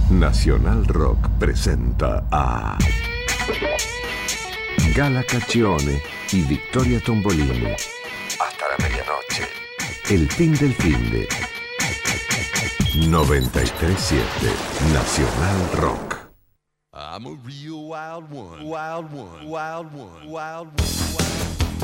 Nacional Rock presenta a Gala Caccione y Victoria Tombolini. Hasta la medianoche. El fin del finde. 93.7 Nacional Rock. I'm a real wild one, wild one, wild one, wild one, wild one.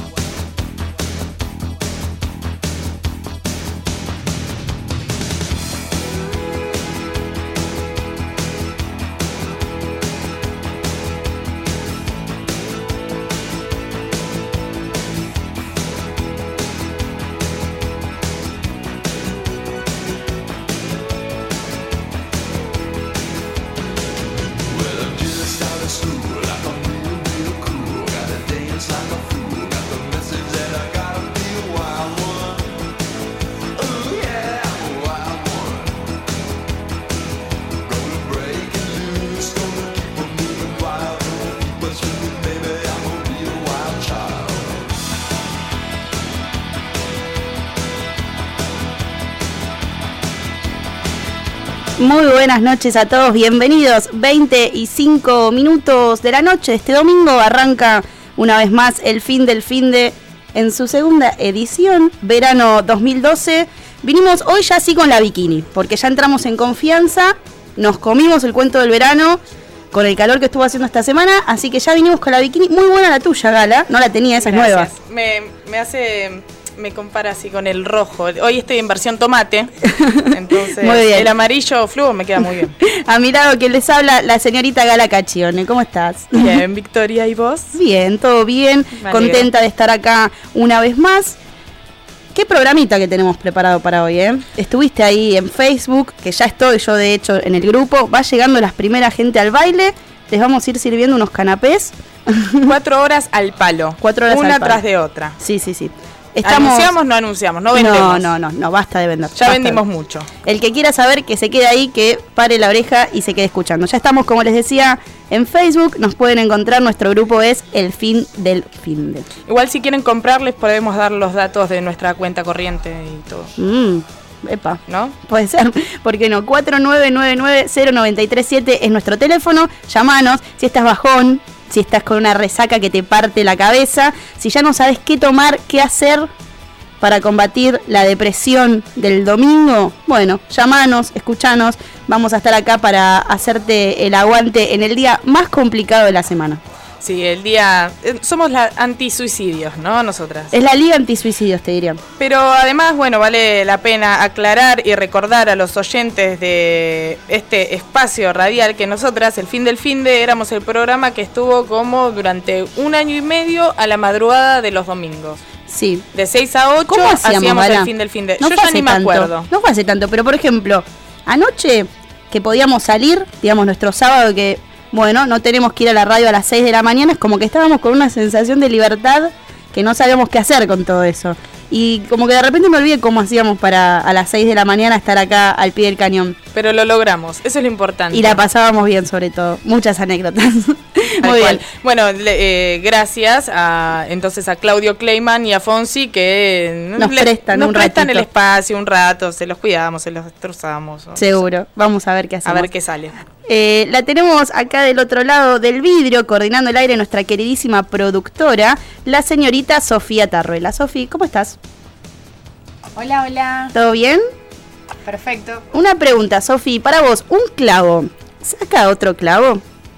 Muy buenas noches a todos, bienvenidos. 20:05 de la noche. Este domingo arranca una vez más el fin del finde en su segunda edición, verano 2012. Vinimos hoy ya sí con la bikini, porque ya entramos en confianza, nos comimos el cuento del verano con el calor que estuvo haciendo esta semana, así que ya vinimos con la bikini. Muy buena la tuya, Gala, no la tenía, esa es nueva. Me compara así con el rojo. Hoy estoy en versión tomate, entonces muy bien. El amarillo fluo me queda muy bien. A mi lado quien les habla, la señorita Gala Caccione. ¿Cómo estás? Bien, Victoria, ¿y vos? Bien, todo bien. Contenta de estar acá una vez más. Qué programita que tenemos preparado para hoy, ¿eh? Estuviste ahí en Facebook, que ya estoy yo de hecho en el grupo. Va llegando las primeras gente al baile. Les vamos a ir sirviendo unos canapés. 4 horas al palo. 4 horas una al palo. tras de otra. Sí. ¿Anunciamos? No anunciamos, no vendemos. No, basta de vender. Ya vendimos mucho. El que quiera saber, que se quede ahí, que pare la oreja y se quede escuchando. Ya estamos, como les decía, en Facebook. Nos pueden encontrar, nuestro grupo es El Fin del Finde. Igual si quieren comprarles podemos dar los datos de nuestra cuenta corriente y todo. Epa, ¿no? Puede ser, ¿por qué no? 4999-0937 es nuestro teléfono. Llamanos si estás bajón, si estás con una resaca que te parte la cabeza, si ya no sabes qué tomar, qué hacer para combatir la depresión del domingo. Bueno, llamanos, escuchanos, vamos a estar acá para hacerte el aguante en el día más complicado de la semana. Sí, el día... somos la antisuicidios, ¿no? Nosotras. Es la liga antisuicidios, te diría. Pero además, bueno, vale la pena aclarar y recordar a los oyentes de este espacio radial que nosotras, El Fin del Finde, éramos el programa que estuvo como durante 1 año y medio a la madrugada de los domingos. Sí. De 6 a 8 ¿Cómo hacíamos El Fin del Finde. No Yo ya ni me acuerdo. No fue hace tanto, pero por ejemplo, anoche que podíamos salir, digamos, nuestro sábado que... Bueno, no tenemos que ir a la radio a las 6 de la mañana, es como que estábamos con una sensación de libertad que no sabíamos qué hacer con todo eso. Y como que de repente me olvidé cómo hacíamos para a las 6 de la mañana estar acá al pie del cañón. Pero lo logramos, eso es lo importante. Y la pasábamos bien, sobre todo. Muchas anécdotas. Muy bien. Bueno, gracias entonces a Claudio Kleiman y a Fonsi que nos prestan el espacio un rato, se los cuidamos, se los destrozamos. Seguro, vamos a ver qué hacemos. A ver qué sale. La tenemos acá del otro lado del vidrio, coordinando el aire, nuestra queridísima productora, la señorita Sofía Tarruela. Sofi, ¿cómo estás? Hola. ¿Todo bien? Perfecto. Una pregunta, Sofi, para vos, un clavo, ¿saca otro clavo?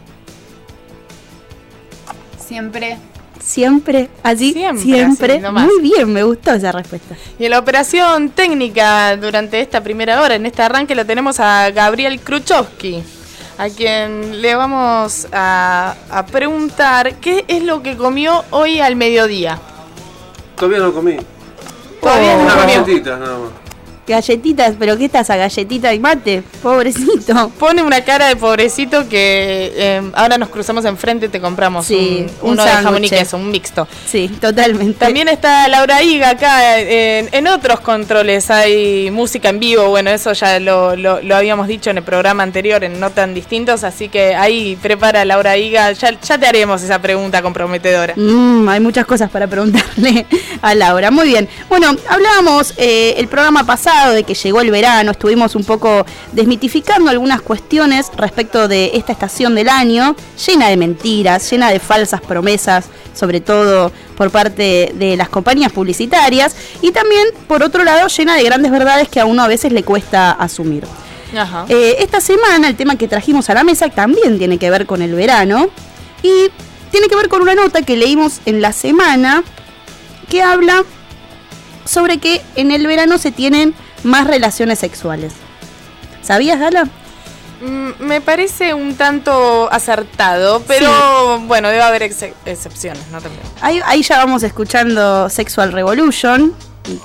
Siempre. ¿Siempre? ¿Así? Siempre. Así, muy bien, me gustó esa respuesta. Y en la operación técnica durante esta primera hora, en este arranque, lo tenemos a Gabriel Kruchowski, a quien le vamos a preguntar qué es lo que comió hoy al mediodía. Todavía no comí. Todavía no comió. Galletitas nada más. Galletitas, ¿pero qué estás a galletita y mate? Pobrecito. Pone una cara de pobrecito que ahora nos cruzamos enfrente y te compramos uno de jamón y queso, un mixto. Sí, totalmente. También está Laura Higa acá en otros controles, hay música en vivo, bueno, eso ya lo habíamos dicho en el programa anterior, en No Tan Distintos, así que ahí prepara Laura Higa, ya te haremos esa pregunta comprometedora. Hay muchas cosas para preguntarle a Laura, muy bien. Bueno, hablábamos el programa pasado pasado, de que llegó el verano, estuvimos un poco desmitificando algunas cuestiones respecto de esta estación del año, llena de mentiras, llena de falsas promesas, sobre todo por parte de las compañías publicitarias, y también, por otro lado, llena de grandes verdades que a uno a veces le cuesta asumir. Ajá. Esta semana el tema que trajimos a la mesa también tiene que ver con el verano, y tiene que ver con una nota que leímos en la semana que habla sobre que en el verano se tienen más relaciones sexuales. ¿Sabías, Gala? Me parece un tanto acertado, pero bueno, debe haber excepciones, ¿no? También. Ahí ya vamos escuchando Sexual Revolution.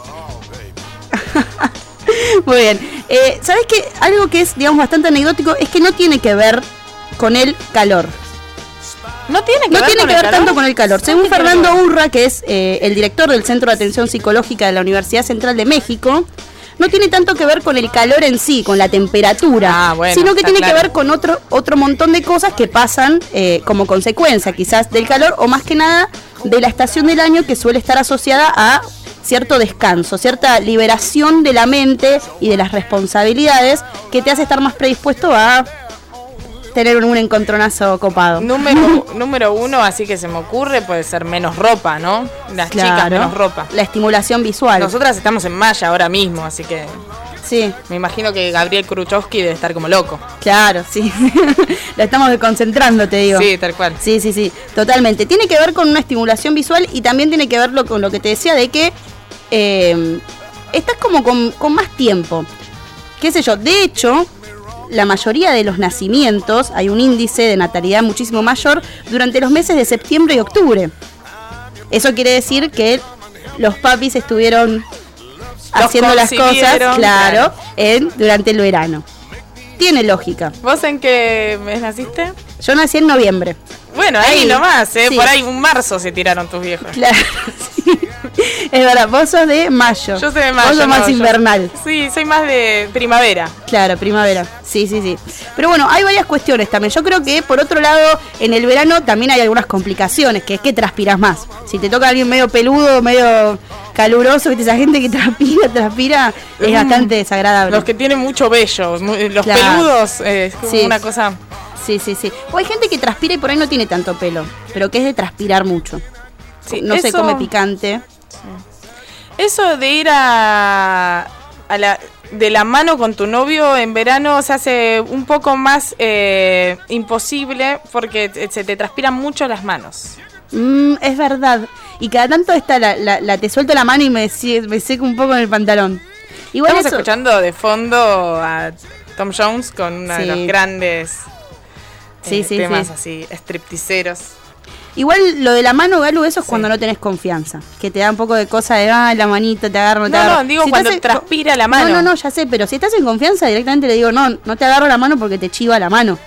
Muy bien. ¿Sabes qué? Algo que es, digamos, bastante anecdótico es que no tiene que ver con el calor. No tiene que ver tanto con el calor. Según Fernando Urra, que es el director del Centro de Atención Psicológica de la Universidad Central de México, no tiene tanto que ver con el calor en sí, con la temperatura, sino que tiene que ver con otro montón de cosas que pasan como consecuencia quizás del calor, o más que nada de la estación del año, que suele estar asociada a cierto descanso, cierta liberación de la mente y de las responsabilidades, que te hace estar más predispuesto a tener un encontronazo copado. Número uno, así que se me ocurre, puede ser menos ropa, ¿no? Las chicas menos ropa. La estimulación visual. Nosotras estamos en malla ahora mismo, así que sí. Me imagino que Gabriel Khrushchevsky debe estar como loco. Claro, sí. La estamos desconcentrando, te digo. Sí, tal cual. Sí, totalmente. Tiene que ver con una estimulación visual y también tiene que ver con lo que te decía de que estás como con más tiempo. Qué sé yo, de hecho, la mayoría de los nacimientos, hay un índice de natalidad muchísimo mayor durante los meses de septiembre y octubre. Eso quiere decir que los papis estuvieron haciendo las cosas, claro, durante el verano. Tiene lógica. ¿Vos en qué mes naciste? Yo nací en noviembre. Bueno, ahí nomás, sí. Por ahí un marzo se tiraron tus viejos. Claro, sí. Es verdad, vos sos de mayo. Yo soy de mayo. Vos sos más invernal. Sí, soy más de primavera. Claro, primavera. Sí. Pero bueno, hay varias cuestiones también. Yo creo que, por otro lado, en el verano también hay algunas complicaciones, que es que transpiras más. Si te toca alguien medio peludo, medio caluroso, ¿viste? Esa gente que transpira, es bastante desagradable. Los que tienen mucho vello, los peludos, es como una cosa... Sí. O hay gente que transpira y por ahí no tiene tanto pelo, pero que es de transpirar mucho. Sí, no se come picante. Sí. Eso de ir de la mano con tu novio en verano se hace un poco más imposible porque se te transpiran mucho las manos. Es verdad. Y cada tanto está te suelto la mano y me seco un poco en el pantalón. Igual estamos escuchando de fondo a Tom Jones con uno de los grandes temas así, stripticeros. Igual lo de la mano, Galu, eso es cuando no tenés confianza. Que te da un poco de cosa de, la manito, te agarro, te agarro. No, digo si cuando transpira la mano. No, ya sé, pero si estás en confianza, directamente le digo, no te agarro la mano porque te chiva la mano.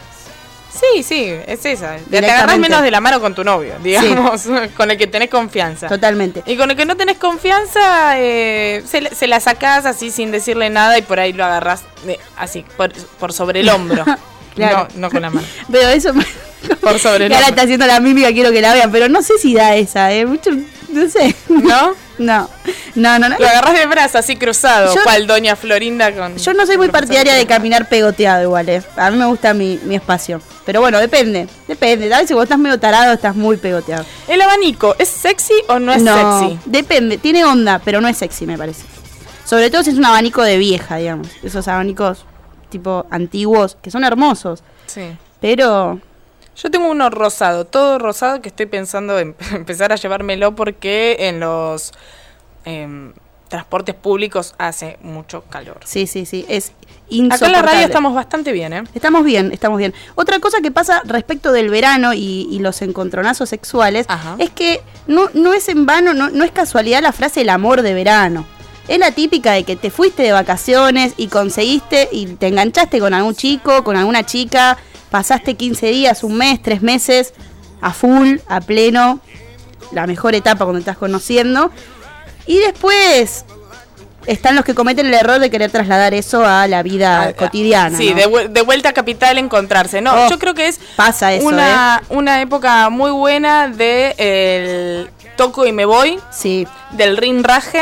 Sí, es esa. Te agarrás menos de la mano con tu novio, digamos, con el que tenés confianza. Totalmente. Y con el que no tenés confianza, se la sacás así sin decirle nada y por ahí lo agarrás así, por sobre el hombro. Claro. No con la mano. Pero eso... Por sobre el ahora está haciendo la mímica, quiero que la vean, pero no sé si da esa, mucho, no sé. ¿No? No. Lo agarrás de brazo así cruzado, cual doña Florinda con... Yo no soy muy partidaria de caminar pegoteado igual, A mí me gusta mi espacio. Pero bueno, depende. A veces vos estás medio tarado, estás muy pegoteado. ¿El abanico es sexy o no es sexy? Depende, tiene onda, pero no es sexy, me parece. Sobre todo si es un abanico de vieja, digamos. Esos abanicos tipo antiguos, que son hermosos. Sí. Pero... Yo tengo uno rosado, todo rosado, que estoy pensando en empezar a llevármelo porque en los transportes públicos hace mucho calor. Sí, es insoportable. Acá en la radio estamos bastante bien, Estamos bien. Otra cosa que pasa respecto del verano y los encontronazos sexuales es que no es en vano, no es casualidad la frase el amor de verano. Es la típica de que te fuiste de vacaciones y conseguiste y te enganchaste con algún chico, con alguna chica, pasaste 15 días, un mes, 3 meses, a full, a pleno, la mejor etapa cuando estás conociendo. Y después están los que cometen el error de querer trasladar eso a la vida cotidiana. Sí, ¿no? de vuelta a Capital encontrarse. No, yo creo que pasa eso, una época muy buena de el toco y me voy, sí, del rinraje.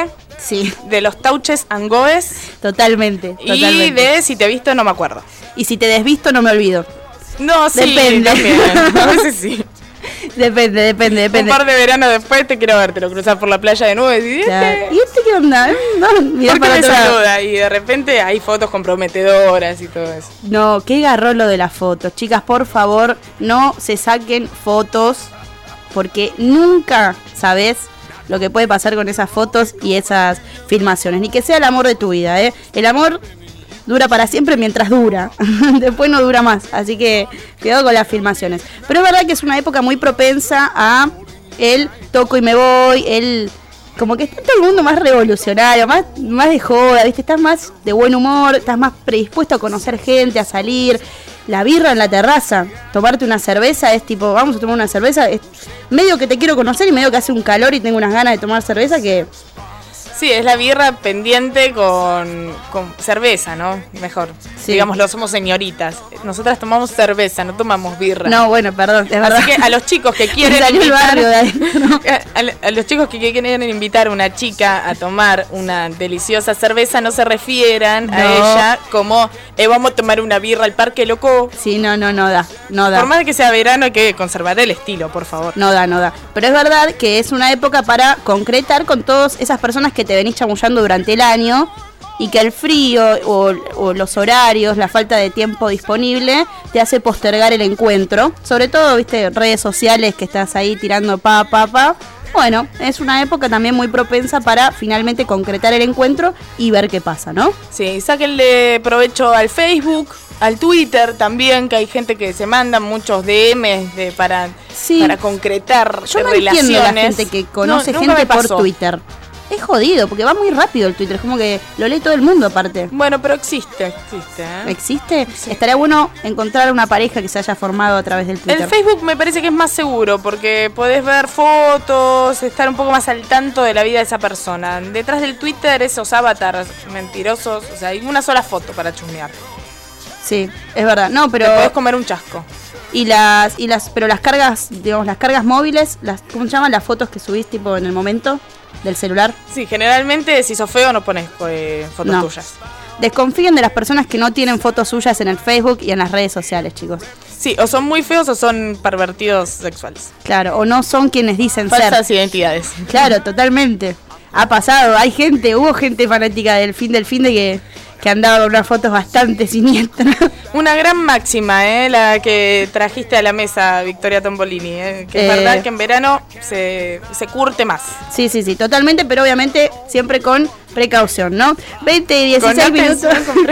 Sí, de los Tauches and Goes totalmente. y de Si te he visto no me acuerdo. Y si te desvisto no me olvido. No, sí, Depende. también. A veces sí. Depende. Un par de veranos después te quiero ver, te lo cruzas por la playa de nuevo y dices, Claro. ¿Y este qué onda? No, mirá ¿por qué para me otro lado. saluda? Y de repente hay fotos comprometedoras y todo eso. No, qué garrón lo de las fotos. Chicas, por favor, no se saquen fotos porque nunca sabes lo que puede pasar con esas fotos y esas filmaciones. Ni que sea el amor de tu vida, ¿eh? El amor dura para siempre mientras dura. Después no dura más. Así que cuidado con las filmaciones. Pero es verdad que es una época muy propensa a el toco y me voy, el... Como que está todo el mundo más revolucionario, más de joda, ¿viste? Estás más de buen humor, estás más predispuesto a conocer gente, a salir. La birra en la terraza, tomarte una cerveza es tipo, vamos a tomar una cerveza, es medio que te quiero conocer y medio que hace un calor y tengo unas ganas de tomar cerveza que... Sí, es la birra pendiente con cerveza, ¿no? Mejor. Sí. Digámoslo, somos señoritas. Nosotras tomamos cerveza, no tomamos birra. No, bueno, perdón, es verdad. Así que a los chicos que quieren Me salió el invitar, barrio de adentro. a los chicos que quieren invitar a una chica a tomar una deliciosa cerveza, no se refieran a No. ella como vamos a tomar una birra al parque, loco. Sí, no da. Por más de que sea verano hay que conservar el estilo, por favor. No da. Pero es verdad que es una época para concretar con todas esas personas que te venís chamullando durante el año y que el frío o los horarios, la falta de tiempo disponible te hace postergar el encuentro. Sobre todo, viste, redes sociales que estás ahí tirando pa. Bueno, es una época también muy propensa para finalmente concretar el encuentro y ver qué pasa, ¿no? Sí, sáquenle provecho al Facebook, al Twitter también, que hay gente que se manda muchos DMs para concretar Yo no relaciones. entiendo la gente que conoce No, nunca gente me por pasó. Twitter. Es jodido, porque va muy rápido el Twitter, es como que lo lee todo el mundo aparte. Bueno, pero existe, ¿eh? ¿Existe? Sí. Estaría bueno encontrar una pareja que se haya formado a través del Twitter. El Facebook me parece que es más seguro porque podés ver fotos, estar un poco más al tanto de la vida de esa persona. Detrás del Twitter esos avatars mentirosos, o sea, hay una sola foto para chusmear. Sí, es verdad. No, pero Te podés comer un chasco. pero las cargas, digamos, las cargas móviles, ¿cómo se llaman? Las fotos que subís tipo en el momento del celular. Sí, generalmente si sos feo no pones fotos No. tuyas. Desconfíen de las personas que no tienen fotos suyas en el Facebook y en las redes sociales, chicos. Sí, o son muy feos o son pervertidos sexuales. Claro, o no son quienes dicen Falsas ser. identidades. Claro, totalmente. Ha pasado, hubo gente fanática del fin de que andaba con unas fotos bastante siniestras. Una gran máxima, la que trajiste a la mesa, Victoria Tombolini, que es verdad que en verano se curte más. Sí, totalmente, pero obviamente siempre con precaución, ¿no? 20 y 16 minutos.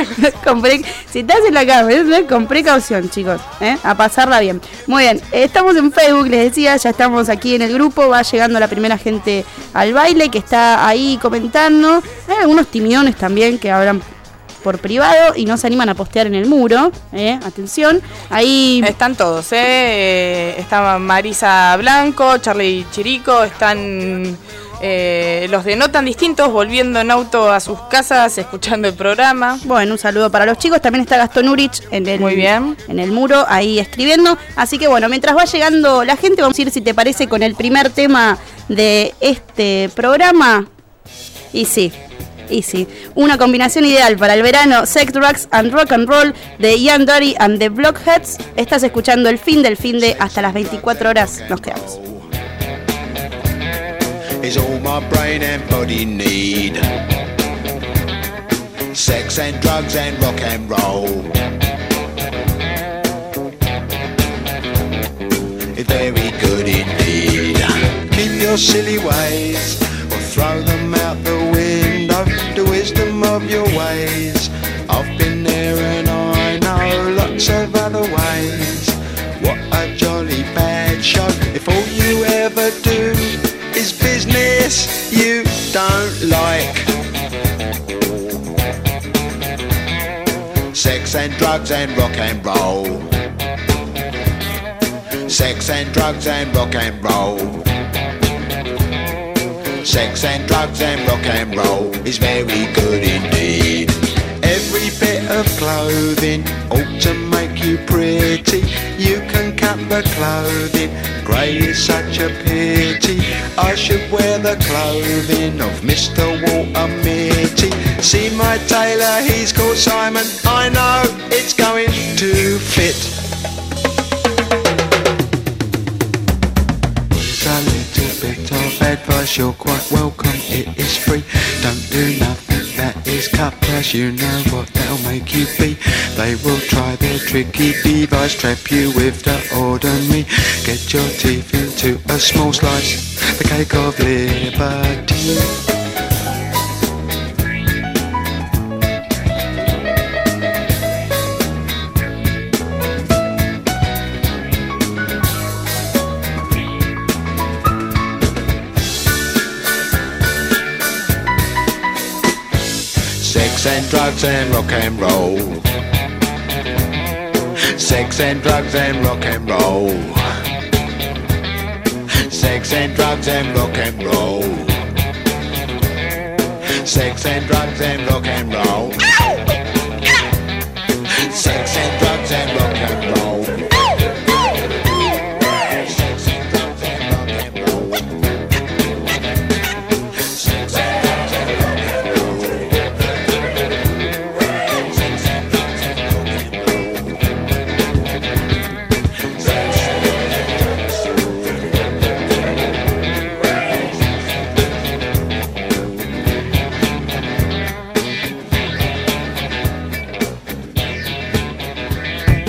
Si estás en la cama, con precaución, chicos, a pasarla bien. Muy bien, estamos en Facebook, les decía, ya estamos aquí en el grupo, va llegando la primera gente al baile que está ahí comentando. Hay algunos timidones también que hablan por privado y no se animan a postear en el muro, atención, ahí están todos, está Marisa Blanco, Charlie Chirico, están los de No Tan Distintos volviendo en auto a sus casas, escuchando el programa. Bueno, un saludo para los chicos, también está Gastón Urich Muy bien. en el muro, ahí escribiendo, así que bueno, mientras va llegando la gente, vamos a ir, si te parece, con el primer tema de este programa, y sí, una combinación ideal para el verano, Sex, Drugs and Rock and Roll de Ian Dury and the Blockheads. Estás escuchando el fin del fin de hasta las 24 horas. Nos quedamos. Is all my brain and body need. Sex and drugs and rock and roll. It's very good indeed. Keep your silly ways or throw them out the window. The wisdom of your ways. I've been there and I know lots of other ways. What a jolly bad show if all you ever do is business you don't like. Sex and drugs and rock and roll. Sex and drugs and rock and roll. Sex and drugs and rock and roll is very good indeed. Every bit of of clothing ought to make you pretty. You can cut the clothing, grey is such a pity. I should wear the clothing of Mr. Walter Mitty. See my tailor, he's called Simon. I know it's going to fit. Here's a little bit of advice, you're quite welcome, it is free. Don't do nothing that is cut price, you know what they'll make you be. They will try their tricky device, trap you with the ordinary. Get your teeth into a small slice, the cake of liberty. Sex and drugs and rock and roll. Sex and drugs and rock and roll. Sex and drugs and rock and roll. Sex and drugs and rock and roll. Sex and drugs and rock and roll. Sex and drugs and rock and roll. Sex and drugs and rock and roll. Sex and drugs and rock and roll.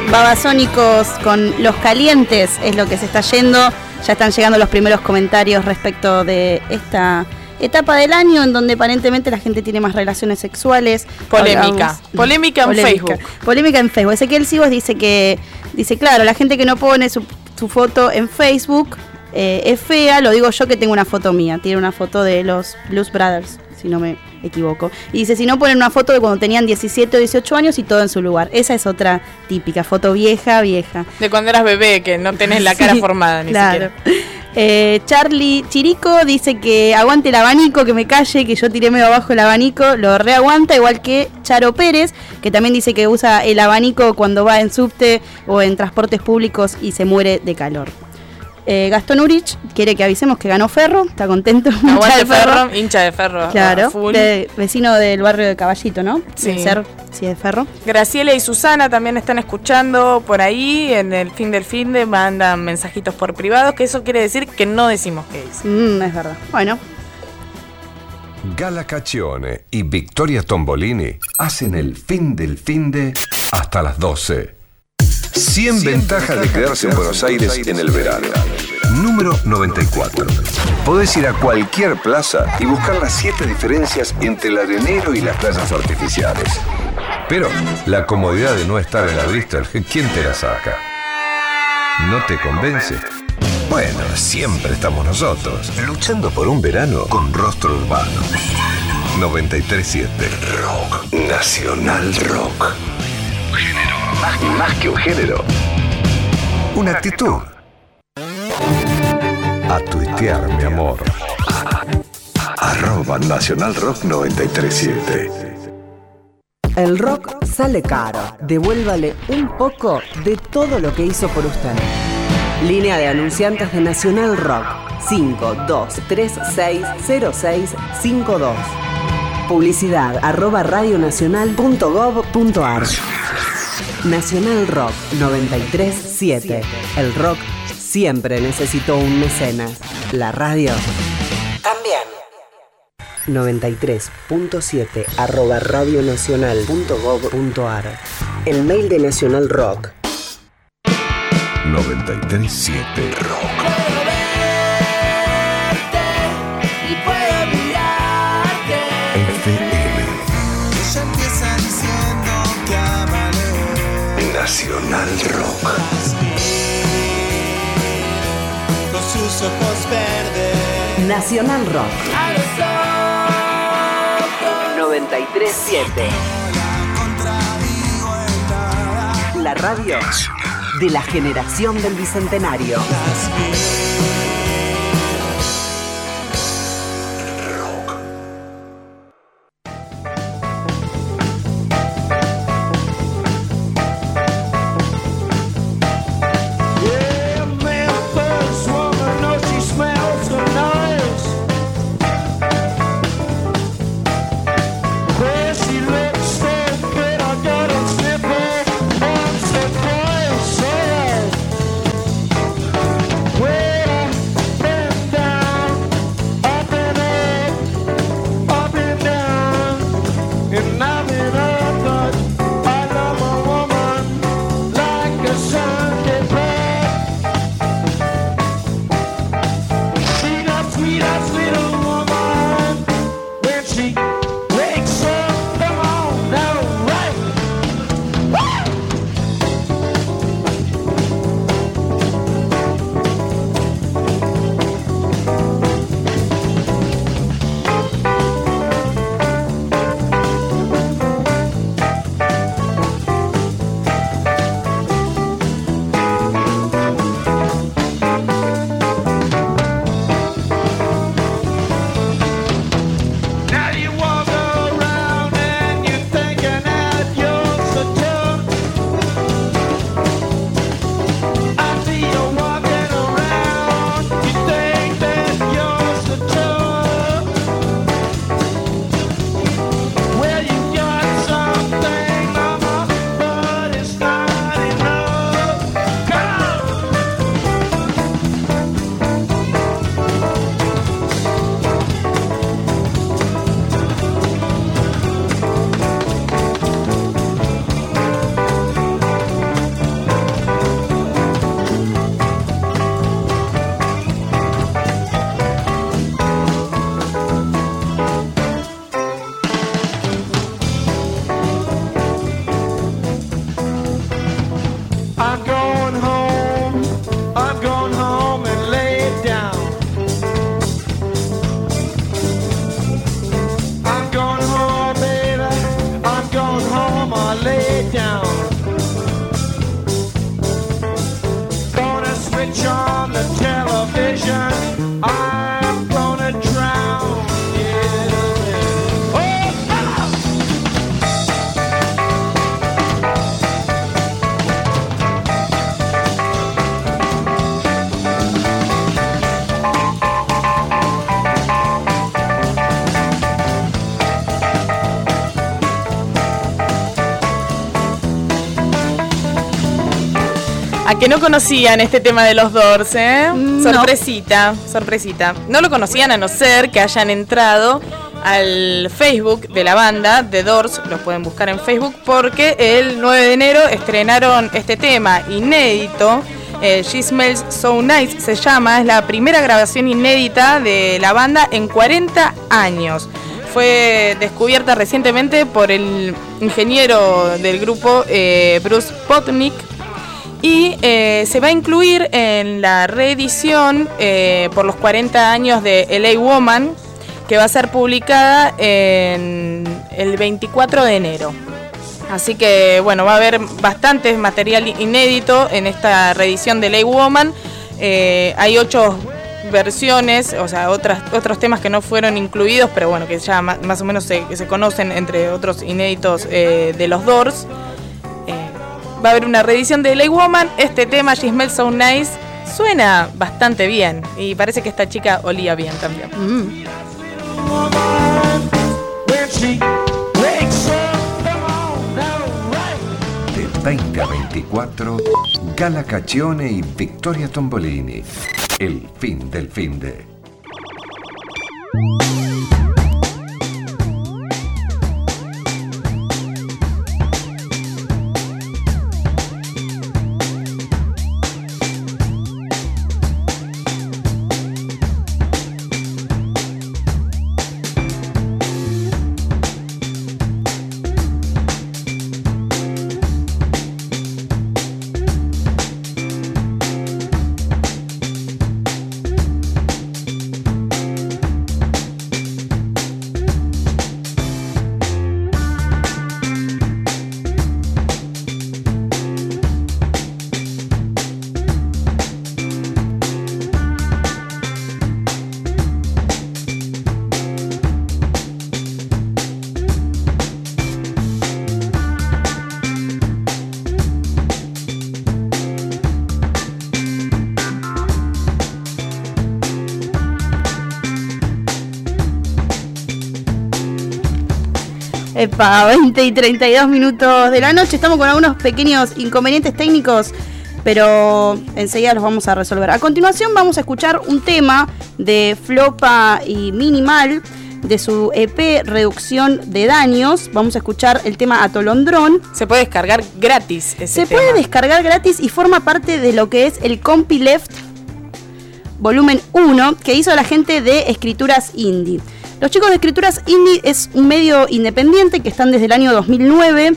Babasónicos con Los Calientes es lo que se está yendo. Ya están llegando los primeros comentarios respecto de esta etapa del año en donde aparentemente la gente tiene más relaciones sexuales. Polémica en Facebook. Polémica en Facebook. Ezequiel Sivos dice, claro, la gente que no pone su foto en Facebook es fea. Lo digo yo que tengo una foto mía. Tiene una foto de los Blues Brothers, si no me equivoco. Y dice, si no ponen una foto de cuando tenían 17 o 18 años y todo en su lugar. Esa es otra típica, foto vieja. De cuando eras bebé, que no tenés la cara formada ni siquiera. Charlie Chirico dice que aguante el abanico, que me calle, que yo tiré medio abajo el abanico, lo reaguanta, igual que Charo Pérez, que también dice que usa el abanico cuando va en subte o en transportes públicos y se muere de calor. Gastón Urich quiere que avisemos que ganó Ferro, está contento. Hincha de Ferro. Claro, vecino del barrio de Caballito, ¿no? Sí. Debe ser, sí, de Ferro. Graciela y Susana también están escuchando por ahí, en el fin del fin de mandan mensajitos por privados, que eso quiere decir que no decimos qué dicen. Es verdad. Bueno. Gala Caccione y Victoria Tombolini hacen el fin del fin de hasta las 12. 100 ventajas de quedarse en Buenos Aires en el verano. Número 94. Podés ir a cualquier plaza y buscar las 7 diferencias entre el arenero y las playas artificiales. Pero la comodidad de no estar en la Bristol, ¿quién te la saca? ¿No te convence? Bueno, siempre estamos nosotros, luchando por un verano con rostro urbano. 93.7 Rock. Nacional Rock. Género. Más que un género. Una actitud. A tuitear, mi amor. @Nacional Rock 93.7. El rock sale caro. Devuélvale un poco de todo lo que hizo por usted. Línea de anunciantes de Nacional Rock. 52360652. Publicidad @radionacional.gov.ar. Nacional Rock 93.7. El rock siempre necesitó un mecenas. La radio también. 93.7 @radionacional.gov.ar. El mail de Nacional Rock. 93.7 Rock. Nacional Rock. Nacional Rock 93.7. La radio de la generación del Bicentenario. lay down. Gonna switch on the television. I'm gonna drown. Yeah. Oh, A que no conocían este tema de los Doors, ¿eh? No. Sorpresita, sorpresita. No lo conocían a no ser que hayan entrado al Facebook de la banda The Doors, los pueden buscar en Facebook, porque el 9 de enero estrenaron este tema inédito. She Smells So Nice se llama, es la primera grabación inédita de la banda en 40 años. Fue descubierta recientemente por el ingeniero del grupo Bruce Potnick. Y se va a incluir en la reedición por los 40 años de LA Woman, que va a ser publicada en el 24 de enero. Así que bueno, va a haber bastante material inédito en esta reedición de LA Woman. Hay 8 versiones, o sea, otros temas que no fueron incluidos, pero bueno, que ya más o menos se conocen entre otros inéditos de los Doors. Va a haber una reedición de LA Woman. Este tema, She Smells So Nice, suena bastante bien. Y parece que esta chica olía bien también. De 20 a 24, Gala Caccione y Victoria Tombolini. El fin del finde. Epa, 20 y 32 minutos de la noche. Estamos con algunos pequeños inconvenientes técnicos, pero enseguida los vamos a resolver. A continuación vamos a escuchar un tema de Flopa y Minimal de su EP Reducción de Daños. Vamos a escuchar el tema Atolondrón. Se puede descargar gratis ese tema. Se puede descargar gratis y forma parte de lo que es el Compileft volumen 1 que hizo la gente de Escrituras Indie. Los chicos de Escrituras Indie es un medio independiente que están desde el año 2009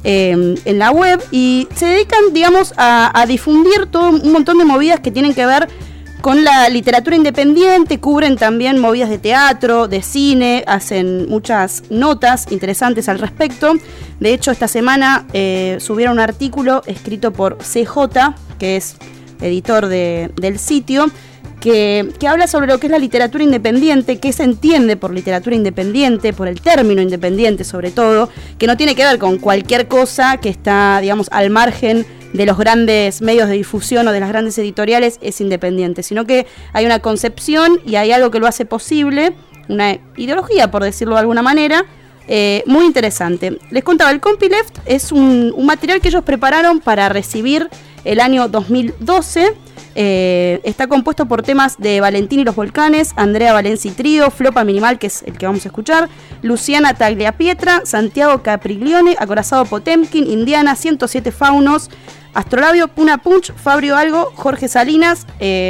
en la web y se dedican, digamos, a difundir todo un montón de movidas que tienen que ver con la literatura independiente. Cubren también movidas de teatro, de cine, hacen muchas notas interesantes al respecto. De hecho, esta semana subieron un artículo escrito por CJ, que es editor del sitio, que habla sobre lo que es la literatura independiente, qué se entiende por literatura independiente, por el término independiente sobre todo, que no tiene que ver con cualquier cosa que está, digamos, al margen de los grandes medios de difusión o de las grandes editoriales, es independiente, sino que hay una concepción y hay algo que lo hace posible, una ideología, por decirlo de alguna manera, muy interesante. Les contaba, el Compileft es un material que ellos prepararon para recibir el año 2012. Está compuesto por temas de Valentín y los Volcanes, Andrea Valenci Trío, Flopa Minimal, que es el que vamos a escuchar, Luciana Tagliapietra, Santiago Capriglione, Acorazado Potemkin, Indiana, 107 Faunos, Astrolabio, Puna Punch, Fabio Algo, Jorge Salinas.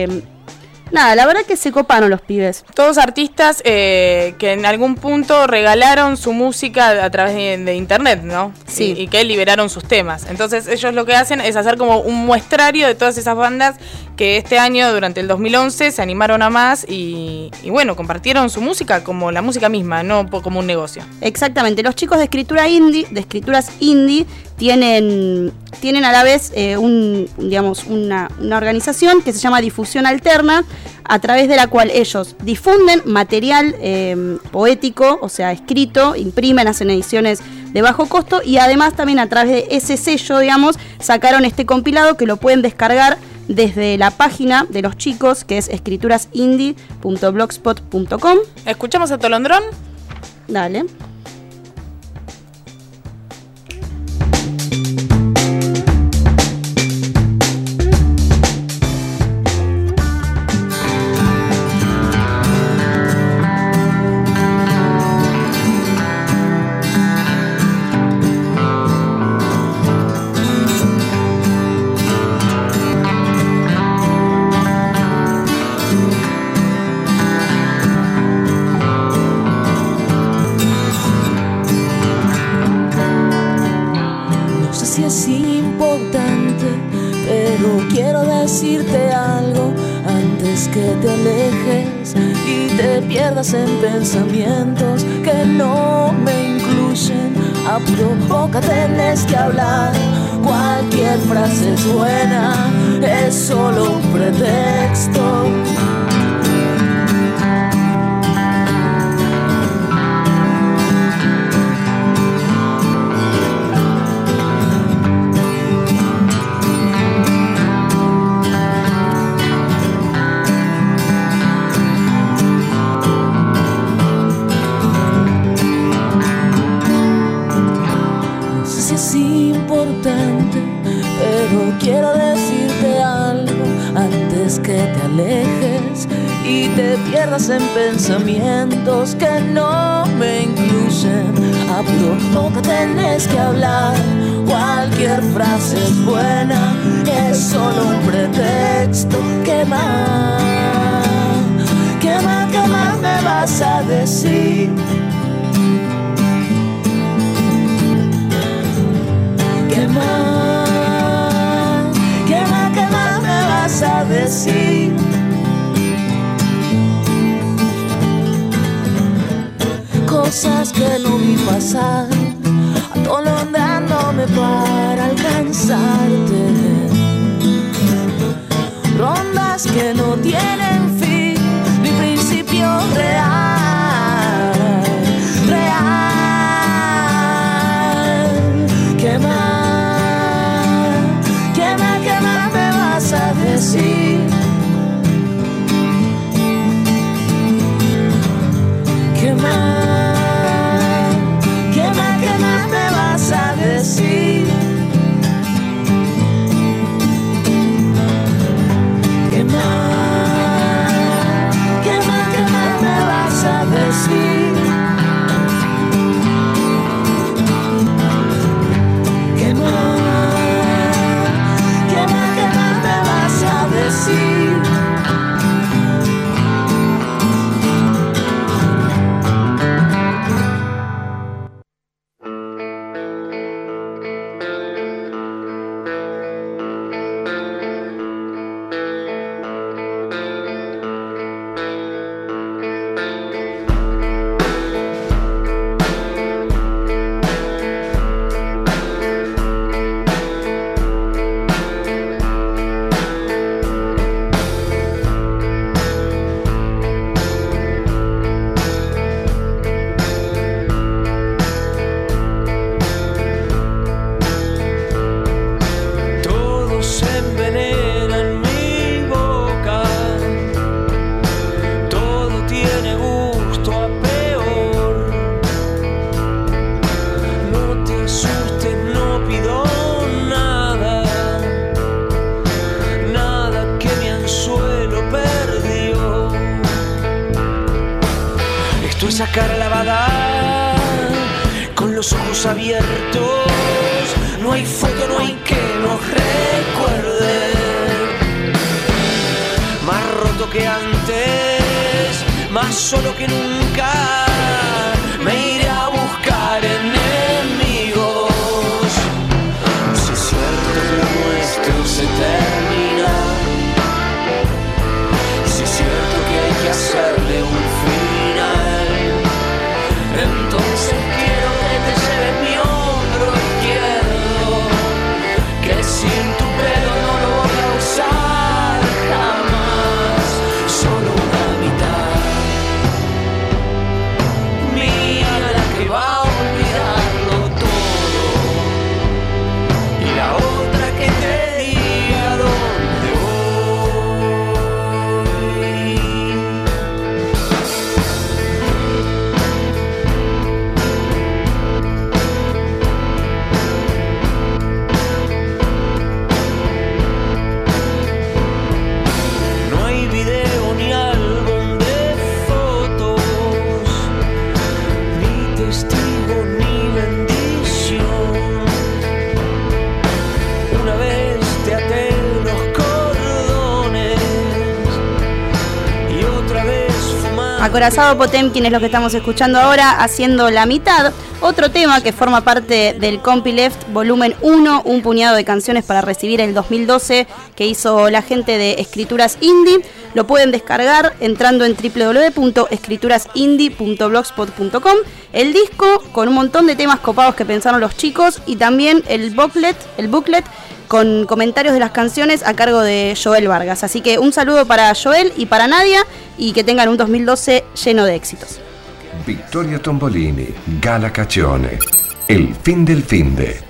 Nada, la verdad que se coparon los pibes. Todos artistas que en algún punto regalaron su música a través de internet, ¿no? Sí. Y que liberaron sus temas. Entonces ellos lo que hacen es hacer como un muestrario de todas esas bandas que este año, durante el 2011, se animaron a más y bueno, compartieron su música como la música misma, no como un negocio. Exactamente, los chicos de escrituras indie tienen a la vez una organización que se llama Difusión Alterna, a través de la cual ellos difunden material poético, o sea, escrito, imprimen, hacen ediciones de bajo costo y además también a través de ese sello, sacaron este compilado que lo pueden descargar desde la página de los chicos, que es escriturasindie.blogspot.com. ¿Escuchamos a Tolondrón? Dale. Que te alejes y te pierdas en pensamientos que no me incluyen. A pura boca tenés que hablar, cualquier frase es buena, es solo un pretexto. Pero quiero decirte algo antes que te alejes y te pierdas en pensamientos que no me incluyen. A pura boca tenés que hablar, cualquier frase es buena, es solo un pretexto. ¿Qué más me vas a decir? ¿Qué más me vas a decir? Cosas que no vi pasar, atolondándome para alcanzarte. Rondas que no tienen fin ni principio real. ¿Qué más me vas a decir? ¿Qué más me vas a decir? ¿Qué más me vas a decir? ¿Qué más me vas a decir? Cara lavada, con los ojos abiertos, no hay foto, no hay que nos recuerde. Más roto que antes, más solo que nunca, me iré a buscar enemigos. Si es cierto que lo nuestro se termina, Acorazado Potemkin es lo que estamos escuchando ahora, haciendo la mitad. Otro tema que forma parte del Compileft Volumen 1, un puñado de canciones para recibir el 2012 que hizo la gente de Escrituras Indie. Lo pueden descargar entrando en www.escriturasindie.blogspot.com. El disco con un montón de temas copados que pensaron los chicos y también el booklet con comentarios de las canciones a cargo de Joel Vargas. Así que un saludo para Joel y para Nadia y que tengan un 2012 lleno de éxitos. Victoria Tombolini, Gala Caccione, el fin del finde.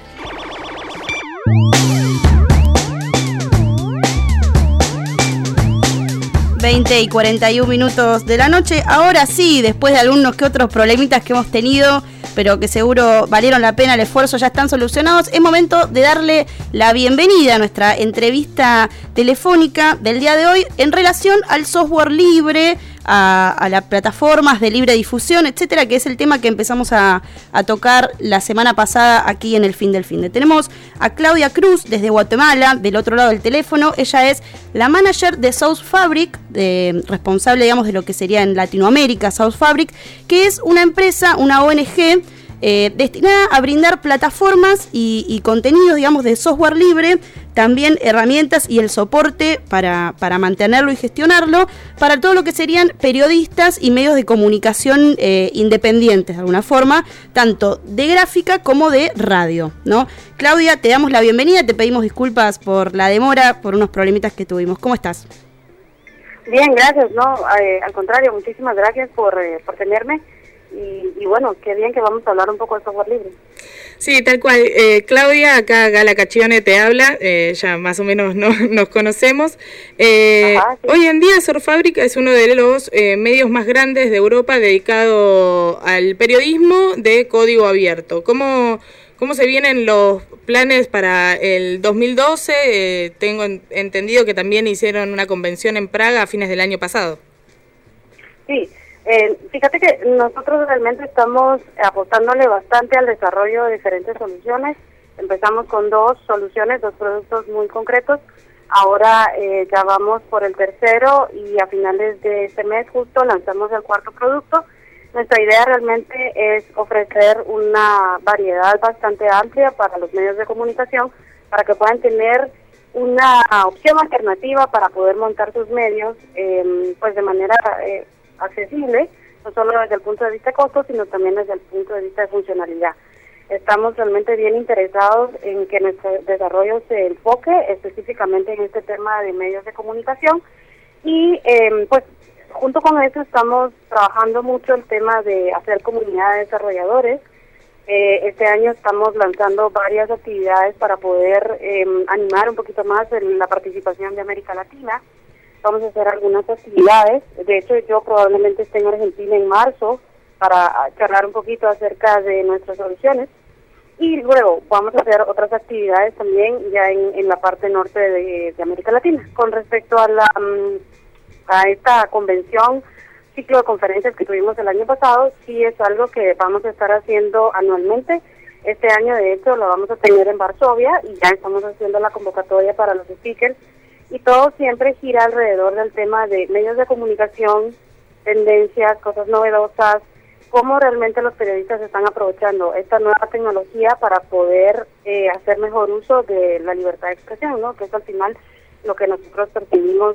Y 41 minutos de la noche. Ahora sí, después de algunos que otros problemitas que hemos tenido, pero que seguro valieron la pena el esfuerzo, ya están solucionados, es momento de darle la bienvenida a nuestra entrevista telefónica del día de hoy en relación al software libre, a las plataformas de libre difusión, etcétera, que es el tema que empezamos a tocar la semana pasada aquí en el Fin del Finde. Tenemos a Claudia Cruz desde Guatemala, del otro lado del teléfono. Ella es la manager de South Fabric, responsable, digamos, de lo que sería en Latinoamérica South Fabric, que es una empresa, una ONG destinada a brindar plataformas y contenidos, digamos, de software libre, también herramientas y el soporte para mantenerlo y gestionarlo para todo lo que serían periodistas y medios de comunicación independientes de alguna forma, tanto de gráfica como de radio, ¿no? Claudia, te damos la bienvenida, te pedimos disculpas por la demora, por unos problemitas que tuvimos. ¿Cómo estás? Bien, gracias, no, al contrario, muchísimas gracias por tenerme. Y bueno, qué bien que vamos a hablar un poco de software libre. Sí, tal cual. Claudia, acá Gala Caccione te habla, ya más o menos nos conocemos. Ajá, sí. Hoy en día South Fabric es uno de los medios más grandes de Europa dedicado al periodismo de código abierto. ¿Cómo se vienen los planes para el 2012? Tengo entendido que también hicieron una convención en Praga a fines del año pasado. Sí. Fíjate que nosotros realmente estamos apostándole bastante al desarrollo de diferentes soluciones. Empezamos con 2 soluciones, 2 productos muy concretos. Ahora ya vamos por el tercero y a finales de este mes justo lanzamos el 4º producto. Nuestra idea realmente es ofrecer una variedad bastante amplia para los medios de comunicación para que puedan tener una opción alternativa para poder montar sus medios pues de manera accesible, no solo desde el punto de vista de costo, sino también desde el punto de vista de funcionalidad. Estamos realmente bien interesados en que nuestro desarrollo se enfoque específicamente en este tema de medios de comunicación y pues junto con eso estamos trabajando mucho el tema de hacer comunidad de desarrolladores. Este año estamos lanzando varias actividades para poder animar un poquito más en la participación de América Latina. Vamos a hacer algunas actividades. De hecho, yo probablemente esté en Argentina en marzo para charlar un poquito acerca de nuestras soluciones. Y luego vamos a hacer otras actividades también ya en la parte norte de América Latina. Con respecto a esta convención, ciclo de conferencias que tuvimos el año pasado, sí es algo que vamos a estar haciendo anualmente. Este año, de hecho, lo vamos a tener en Varsovia y ya estamos haciendo la convocatoria para los speakers. Y todo siempre gira alrededor del tema de medios de comunicación, tendencias, cosas novedosas, cómo realmente los periodistas están aprovechando esta nueva tecnología para poder hacer mejor uso de la libertad de expresión, ¿no? Que es al final lo que nosotros percibimos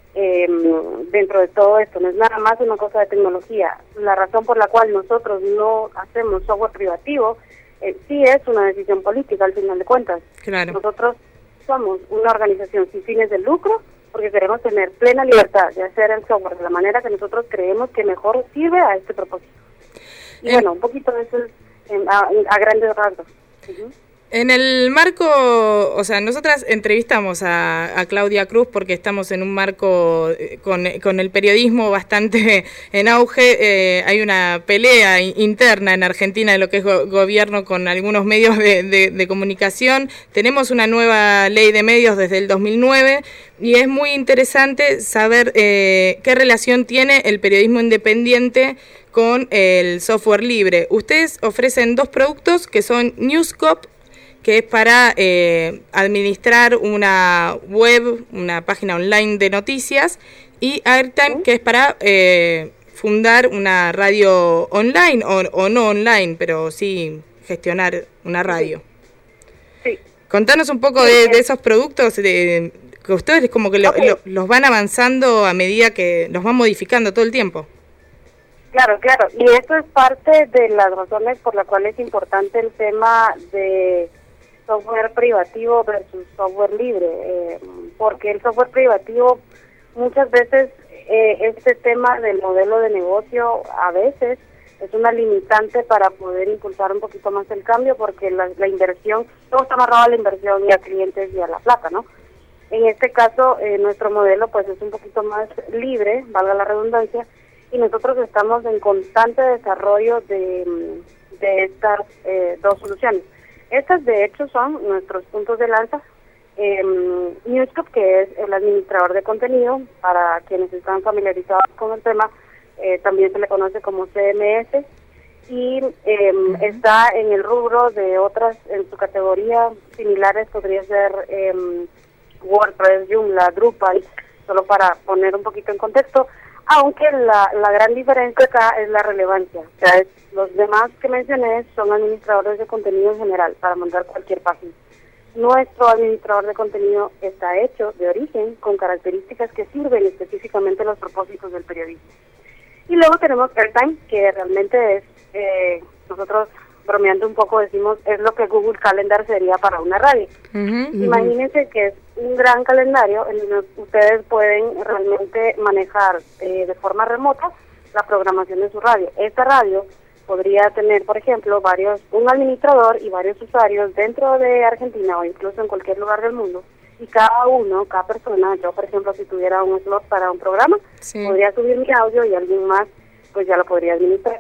dentro de todo esto. No es nada más una cosa de tecnología. La razón por la cual nosotros no hacemos software privativo sí es una decisión política al final de cuentas. Claro. Nosotros somos una organización sin fines de lucro porque queremos tener plena libertad de hacer el software de la manera que nosotros creemos que mejor sirve a este propósito. Y bueno, un poquito de eso es a grandes rasgos. En el marco, o sea, nosotras entrevistamos a Claudia Cruz porque estamos en un marco con el periodismo bastante en auge. Hay una pelea interna en Argentina de lo que es gobierno con algunos medios de comunicación. Tenemos una nueva ley de medios desde el 2009 y es muy interesante saber qué relación tiene el periodismo independiente con el software libre. Ustedes ofrecen 2 productos que son Newscope, que es para administrar una web, una página online de noticias, y Airtime, que es para fundar una radio online, o no online, pero sí gestionar una radio. Sí. Contanos un poco de esos productos que ustedes como que los van avanzando a medida que los van modificando todo el tiempo. Claro, y esto es parte de las razones por las cuales es importante el tema de software privativo versus software libre, porque el software privativo muchas veces, este tema del modelo de negocio a veces es una limitante para poder impulsar un poquito más el cambio, porque la inversión, todo está amarrado a la inversión y a clientes y a la plata, ¿no? En este caso, nuestro modelo pues es un poquito más libre, valga la redundancia, y nosotros estamos en constante desarrollo de estas dos soluciones. Estas de hecho son nuestros puntos de lanza. Newscope, que es el administrador de contenido, para quienes están familiarizados con el tema, también se le conoce como CMS, y está en el rubro de otras, en su categoría similares podría ser WordPress, Joomla, Drupal, solo para poner un poquito en contexto, aunque la gran diferencia acá es la relevancia. O sea, los demás que mencioné son administradores de contenido en general, para mandar cualquier página. Nuestro administrador de contenido está hecho de origen con características que sirven específicamente a los propósitos del periodismo. Y luego tenemos Airtime, que realmente es, nosotros bromeando un poco decimos, es lo que Google Calendar sería para una radio. Imagínense que es un gran calendario en donde ustedes pueden realmente manejar de forma remota la programación de su radio. Esta radio podría tener, por ejemplo, un administrador y varios usuarios dentro de Argentina o incluso en cualquier lugar del mundo, y cada persona, yo por ejemplo si tuviera un slot para un programa, podría subir mi audio y alguien más pues ya lo podría administrar,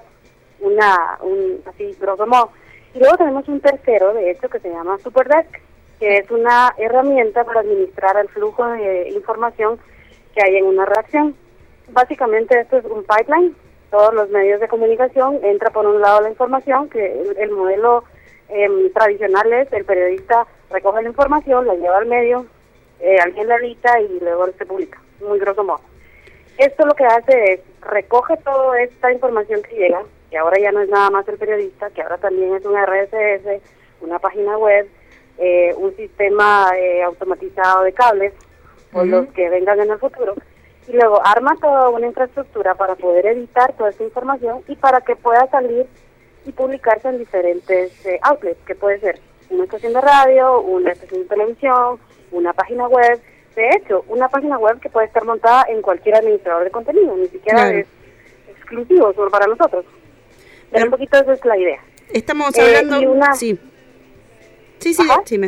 así grosso modo. Y luego tenemos un tercero, de hecho, que se llama SuperDesk, que es una herramienta para administrar el flujo de información que hay en una redacción. Básicamente esto es un pipeline. Todos los medios de comunicación entra por un lado la información, que el modelo tradicional es el periodista recoge la información, la lleva al medio, alguien la edita y luego se publica, muy grosso modo. Esto lo que hace es recoge toda esta información que llega, que ahora ya no es nada más el periodista, que ahora también es un RSS, una página web, un sistema automatizado de cables, o los que vengan en el futuro, y luego arma toda una infraestructura para poder editar toda esta información y para que pueda salir y publicarse en diferentes outlets, que puede ser una estación de radio, una estación de televisión, una página web. De hecho, una página web que puede estar montada en cualquier administrador de contenido, ni siquiera es exclusivo solo para nosotros. Pero un poquito esa es la idea. Estamos hablando... Sí, dime.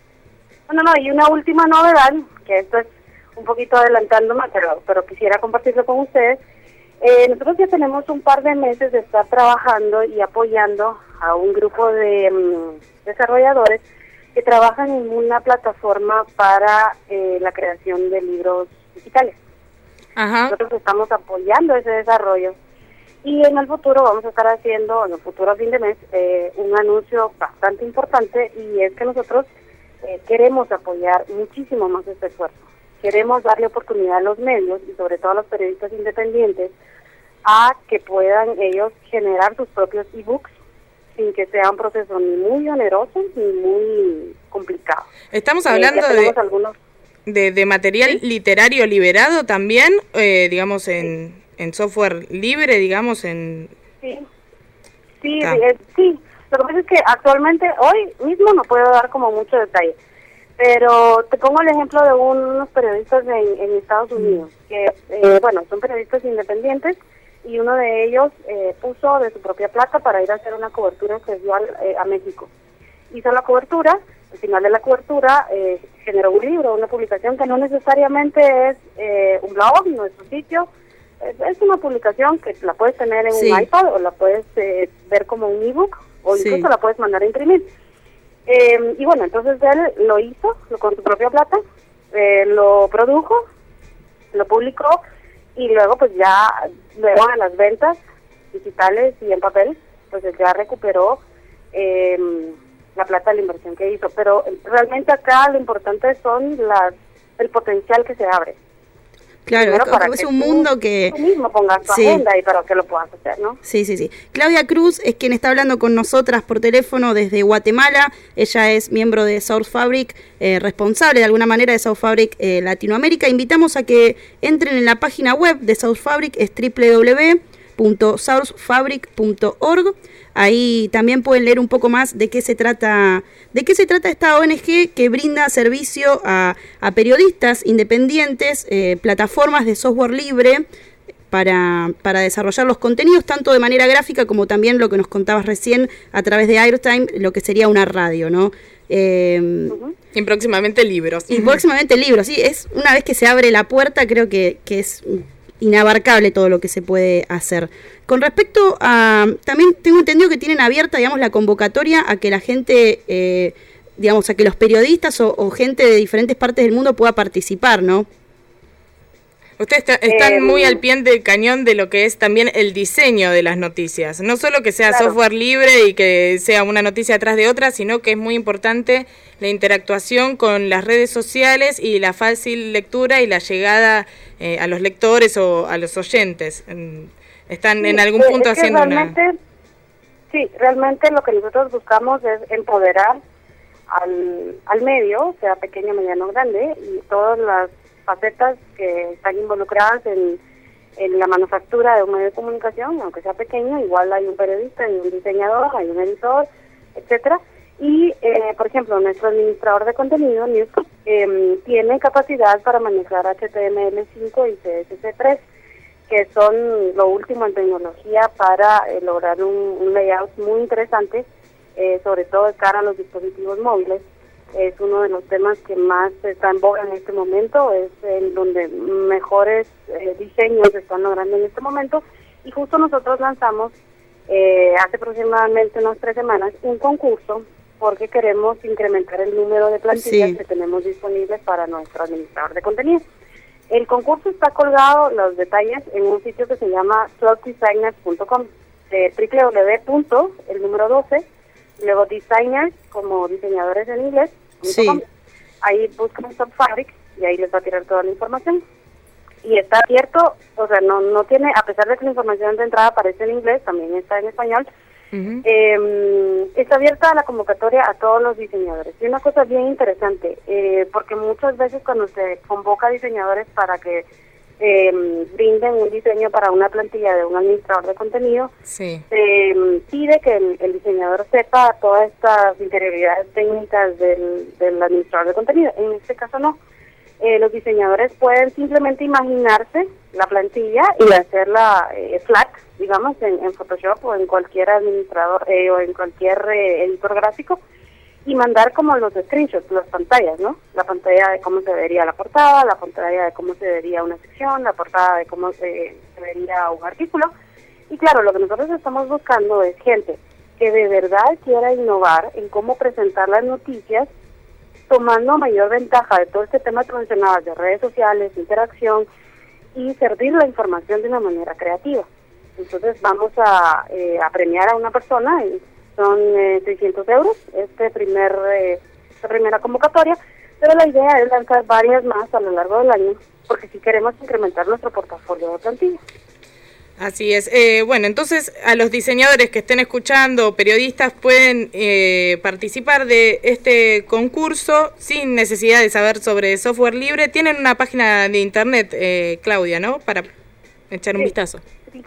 Y una última novedad, que esto es un poquito adelantándome, pero quisiera compartirlo con ustedes. Nosotros ya tenemos un par de meses de estar trabajando y apoyando a un grupo de desarrolladores que trabajan en una plataforma para la creación de libros digitales. Nosotros estamos apoyando ese desarrollo y en el futuro vamos a estar haciendo, en el futuro a fin de mes, un anuncio bastante importante, y es que nosotros queremos apoyar muchísimo más este esfuerzo. Queremos darle oportunidad a los medios y sobre todo a los periodistas independientes a que puedan ellos generar sus propios ebooks sin que sea un proceso ni muy oneroso ni muy complicado. Estamos hablando de material literario liberado también, digamos en software libre, digamos en... Sí. Lo que pasa es que actualmente, hoy mismo no puedo dar como mucho detalle, pero te pongo el ejemplo de unos periodistas en Estados Unidos, que son periodistas independientes, y uno de ellos puso de su propia plata para ir a hacer una cobertura especial a México. Hizo la cobertura, al final de la cobertura generó un libro, una publicación que no necesariamente es un blog, nuestro sitio, es una publicación que la puedes tener en un iPad o la puedes ver como un ebook o incluso la puedes mandar a imprimir. Y bueno, entonces él lo hizo con su propia plata, lo produjo, lo publicó, y luego pues luego de las ventas digitales y en papel, pues él ya recuperó la plata de la inversión que hizo. Pero realmente acá lo importante son el potencial que se abre. Claro, primero es un mundo que... Tú mismo pongas tu agenda y para que lo puedas hacer, ¿no? Sí. Claudia Cruz es quien está hablando con nosotras por teléfono desde Guatemala. Ella es miembro de South Fabric, responsable de alguna manera de South Fabric Latinoamérica. Invitamos a que entren en la página web de South Fabric, es www.southfabric.org. Ahí también pueden leer un poco más de qué se trata esta ONG que brinda servicio a periodistas independientes, plataformas de software libre para desarrollar los contenidos, tanto de manera gráfica como también lo que nos contabas recién a través de Airtime, lo que sería una radio, ¿no? Y próximamente libros. Y próximamente libros, sí. Es una vez que se abre la puerta, creo que es inabarcable todo lo que se puede hacer. Con respecto a... También tengo entendido que tienen abierta, digamos, la convocatoria a que la gente, digamos, a que los periodistas o gente de diferentes partes del mundo pueda participar, ¿no? Ustedes están muy al pie del cañón de lo que es también el diseño de las noticias. No solo que sea software libre y que sea una noticia atrás de otra, sino que es muy importante la interactuación con las redes sociales y la fácil lectura y la llegada a los lectores o a los oyentes. Están en algún punto haciendo Sí, realmente lo que nosotros buscamos es empoderar al medio, sea pequeño, mediano, grande, y todas las facetas que están involucradas en la manufactura de un medio de comunicación, aunque sea pequeño. Igual hay un periodista, hay un diseñador, hay un editor, etcétera. Y, por ejemplo, nuestro administrador de contenido, Newsco, tiene capacidad para manejar HTML5 y CSS3, que son lo último en tecnología para lograr un layout muy interesante, sobre todo de cara a los dispositivos móviles. Es uno de los temas que más está en boga en este momento, es en donde mejores diseños se están logrando en este momento, y justo nosotros lanzamos hace aproximadamente unas 3 semanas un concurso porque queremos incrementar el número de plantillas que tenemos disponibles para nuestro administrador de contenido. El concurso está colgado, los detalles, en un sitio que se llama softdesigners.com, www. El número 12, luego designers, como diseñadores en inglés, .com. Ahí buscan South Fabric y ahí les va a tirar toda la información. Y está abierto, o sea, no tiene, a pesar de que la información de entrada aparece en inglés, también está en español. Está abierta la convocatoria a todos los diseñadores. Y una cosa bien interesante, porque muchas veces cuando se convoca a diseñadores para que brinden un diseño para una plantilla de un administrador de contenido, se pide que el diseñador sepa todas estas interioridades técnicas del administrador de contenido. En este caso no. Los diseñadores pueden simplemente imaginarse la plantilla y hacerla flat, digamos, en Photoshop o en cualquier administrador o en cualquier editor gráfico, y mandar como los screenshots, las pantallas, ¿no? La pantalla de cómo se vería la portada, la pantalla de cómo se vería una sección, la portada de cómo se vería un artículo. Y claro, lo que nosotros estamos buscando es gente que de verdad quiera innovar en cómo presentar las noticias, tomando mayor ventaja de todo este tema que mencionabas de redes sociales, interacción, y servir la información de una manera creativa. Entonces vamos a premiar a una persona, y son 600 euros, esta primera convocatoria, pero la idea es lanzar varias más a lo largo del año, porque si queremos incrementar nuestro portafolio de plantillas. Así es. Bueno, entonces a los diseñadores que estén escuchando, periodistas, pueden participar de este concurso sin necesidad de saber sobre software libre. Tienen una página de internet, Claudia, ¿no? Para echar un vistazo.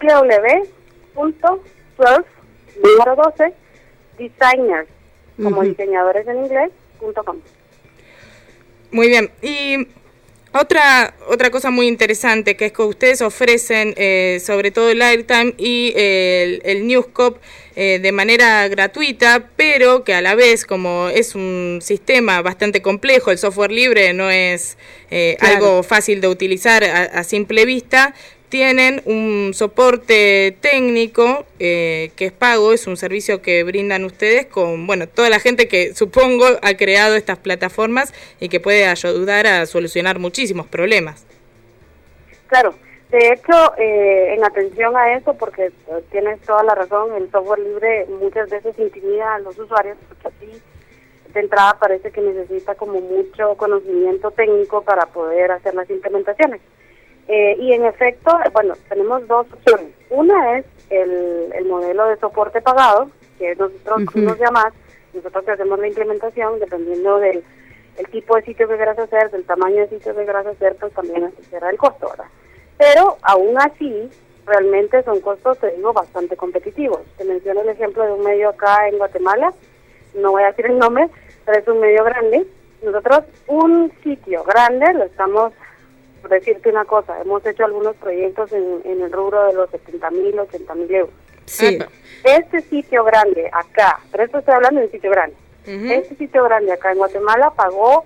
www.12 designers, como diseñadores en inglés, .com. Muy bien. Y otra cosa muy interesante que es que ustedes ofrecen sobre todo el Airtime y el Newscope de manera gratuita, pero que a la vez, como es un sistema bastante complejo, el software libre no es algo fácil de utilizar a simple vista, tienen un soporte técnico que es pago, es un servicio que brindan ustedes con, bueno, toda la gente que supongo ha creado estas plataformas y que puede ayudar a solucionar muchísimos problemas. Claro, de hecho, en atención a eso, porque tienes toda la razón, el software libre muchas veces intimida a los usuarios, porque así de entrada parece que necesita como mucho conocimiento técnico para poder hacer las implementaciones. Y en efecto, bueno, tenemos dos opciones. Una es el modelo de soporte pagado, que nosotros nos llamas, nosotros te hacemos la implementación dependiendo del el tipo de sitio que quieras hacer, del tamaño de sitio que quieras hacer, pues también será el costo, ¿verdad? Pero aún así, realmente son costos, te digo, bastante competitivos. Te menciono el ejemplo de un medio acá en Guatemala, no voy a decir el nombre, pero es un medio grande. Nosotros un sitio grande lo estamos, por decirte una cosa, hemos hecho algunos proyectos en el rubro de los 70,000, 80,000 euros. Sí. Este sitio grande acá, pero esto estoy hablando de un sitio grande, este sitio grande acá en Guatemala pagó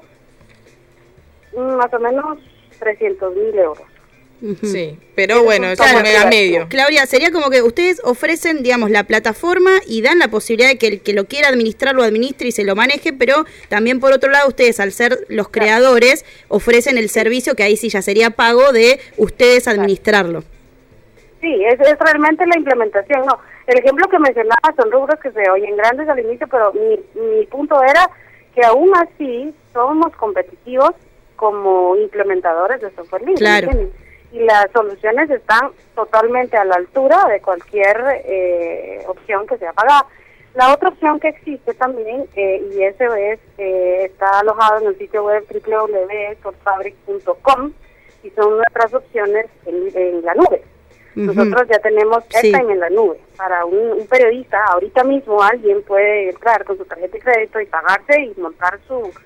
más o menos 300,000 euros. Sí, pero bueno, es un mega medio. Claudia, sería como que ustedes ofrecen, digamos, la plataforma y dan la posibilidad de que el que lo quiera administrar lo administre y se lo maneje, pero también por otro lado ustedes, al ser los creadores, ofrecen el servicio que ahí sí ya sería pago de ustedes administrarlo. Sí, es realmente la implementación. No, el ejemplo que mencionaba son rubros que se oyen grandes al inicio, pero mi punto era que aún así somos competitivos como implementadores de software libre. Claro. Y las soluciones están totalmente a la altura de cualquier opción que sea pagada. La otra opción que existe también, y ese es, está alojado en el sitio web www.sourcefabric.com, y son nuestras opciones en la nube. Nosotros ya tenemos Airtime en la nube. Para un periodista, ahorita mismo alguien puede entrar con su tarjeta de crédito y pagarse y montar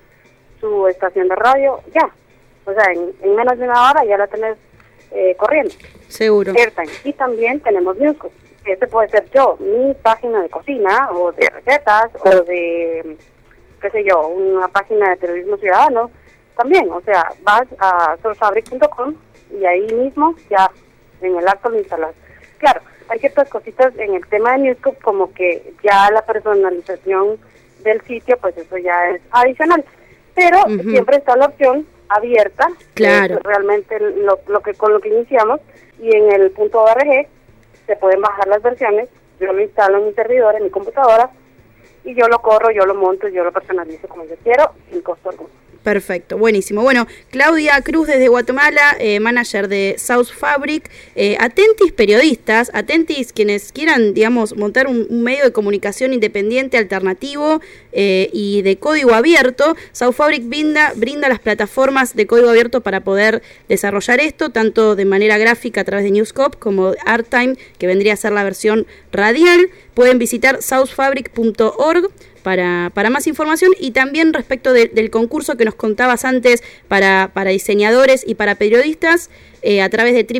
su estación de radio ya. O sea, en menos de una hora ya la tenés corriendo. Seguro. Airtime. Y también tenemos Newscoop. Este puede ser yo, mi página de cocina o de recetas o de, qué sé yo, una página de periodismo ciudadano. También, o sea, vas a sourcefabric.com y ahí mismo ya en el acto lo instalas. Claro, hay ciertas cositas en el tema de Newscoop, como que ya la personalización del sitio, pues eso ya es adicional. Pero siempre está la opción abierta, claro, que es realmente lo que con lo que iniciamos, y en el .org se pueden bajar las versiones. Yo lo instalo en mi servidor, en mi computadora, y yo lo corro, yo lo monto, yo lo personalizo como yo quiero, sin costo alguno. Perfecto, buenísimo. Bueno, Claudia Cruz desde Guatemala, manager de South Fabric. Atentis periodistas, atentis quienes quieran, digamos, montar un medio de comunicación independiente, alternativo y de código abierto. South Fabric brinda las plataformas de código abierto para poder desarrollar esto, tanto de manera gráfica a través de Newscoop como Airtime, que vendría a ser la versión radial. Pueden visitar southfabric.org para más información, y también respecto del concurso que nos contabas antes para diseñadores y para periodistas, a través de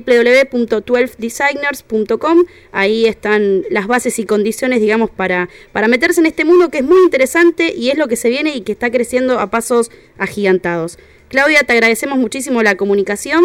www.12designers.com. Ahí están las bases y condiciones, digamos, para meterse en este mundo que es muy interesante y es lo que se viene y que está creciendo a pasos agigantados. Claudia, te agradecemos muchísimo la comunicación.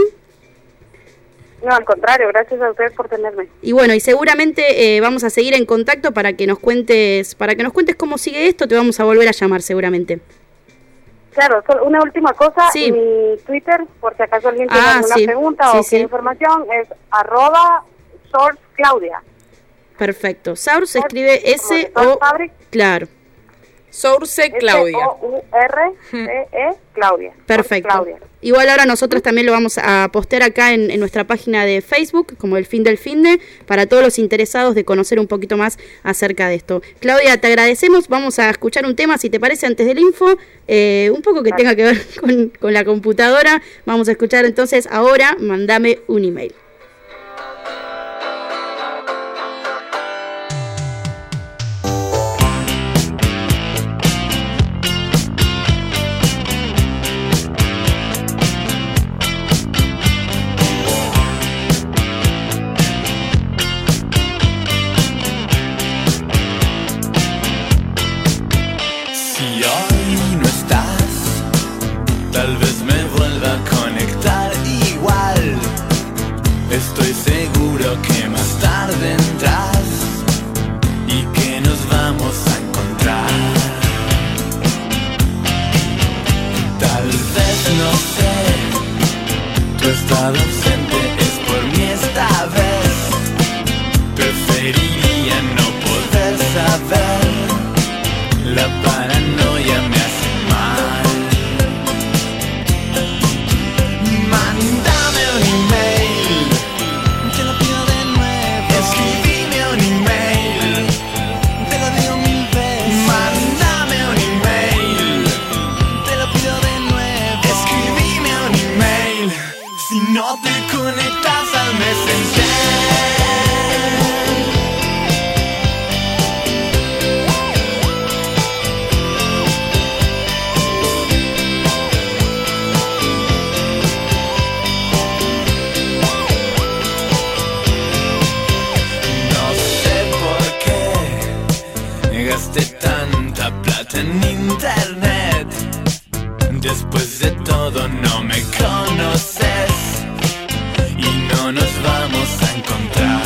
No, al contrario, gracias a ustedes por tenerme. Y bueno, y seguramente vamos a seguir en contacto para que nos cuentes cómo sigue esto. Te vamos a volver a llamar seguramente. Claro, solo una última cosa. Sí. Mi Twitter, por si acaso alguien tiene alguna pregunta o quiere información, es @sourceclaudia. Perfecto. Source se escribe S-O... Claro. Source Claudia. S-O-U-R-C-E Claudia. Perfecto. Claudia. Igual ahora nosotros también lo vamos a postear acá en nuestra página de Facebook, como El Fin del Finde, para todos los interesados de conocer un poquito más acerca de esto. Claudia, te agradecemos. Vamos a escuchar un tema, si te parece, antes del info, un poco que tenga que ver con la computadora. Vamos a escuchar entonces ahora Mándame un email. Estoy seguro que más tarde entras y que nos vamos a encontrar. Tal vez, no sé, tu estado ausente es por mí esta vez. Preferiría no poder saber, la paranoia me hace mal. Mándame un email Después de todo no me conoces y no nos vamos a encontrar.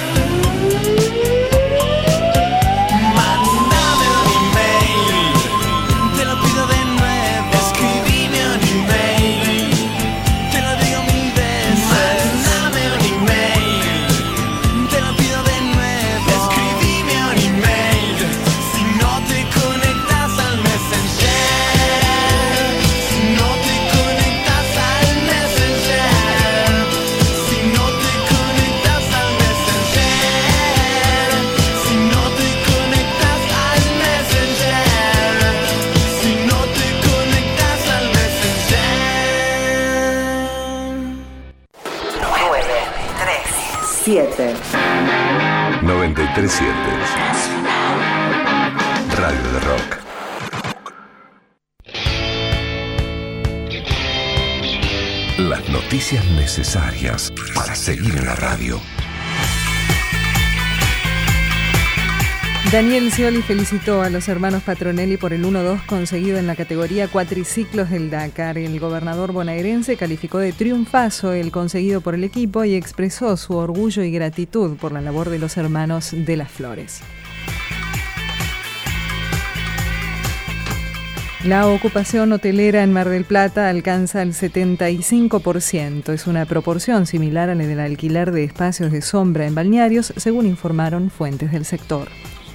Mándame un email, te lo pido de nuevo. Escribime un email, te lo digo 1000 veces. Mándame un email, te lo pido de nuevo. Escribime un email, si no te conectas al Messenger. Siete. 93.7 Radio de Rock. Las noticias necesarias para seguir en la radio. Daniel Scioli felicitó a los hermanos Patronelli por el 1-2 conseguido en la categoría cuatriciclos del Dakar. El gobernador bonaerense calificó de triunfazo el conseguido por el equipo y expresó su orgullo y gratitud por la labor de los hermanos de las Flores. La ocupación hotelera en Mar del Plata alcanza el 75%. Es una proporción similar a la del alquiler de espacios de sombra en balnearios, según informaron fuentes del sector.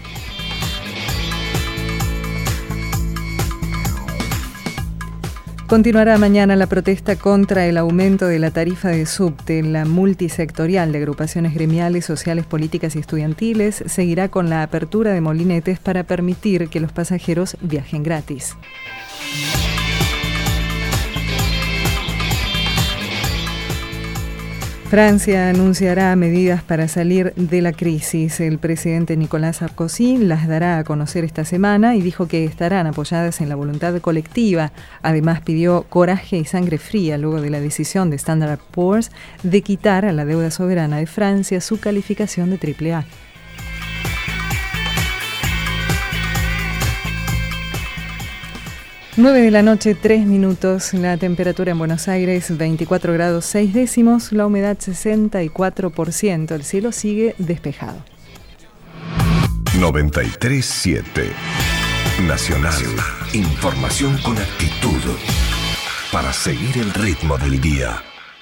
Continuará mañana la protesta contra el aumento de la tarifa de subte. La multisectorial de agrupaciones gremiales, sociales, políticas y estudiantiles seguirá con la apertura de molinetes para permitir que los pasajeros viajen gratis. Francia anunciará medidas para salir de la crisis. El presidente Nicolas Sarkozy las dará a conocer esta semana y dijo que estarán apoyadas en la voluntad colectiva. Además, pidió coraje y sangre fría luego de la decisión de Standard & Poor's de quitar a la deuda soberana de Francia su calificación de AAA. 9 de la noche, 3 minutos, la temperatura en Buenos Aires 24 grados 6 décimos, la humedad 64%, el cielo sigue despejado. 93.7 Nacional. Información con actitud para seguir el ritmo del día.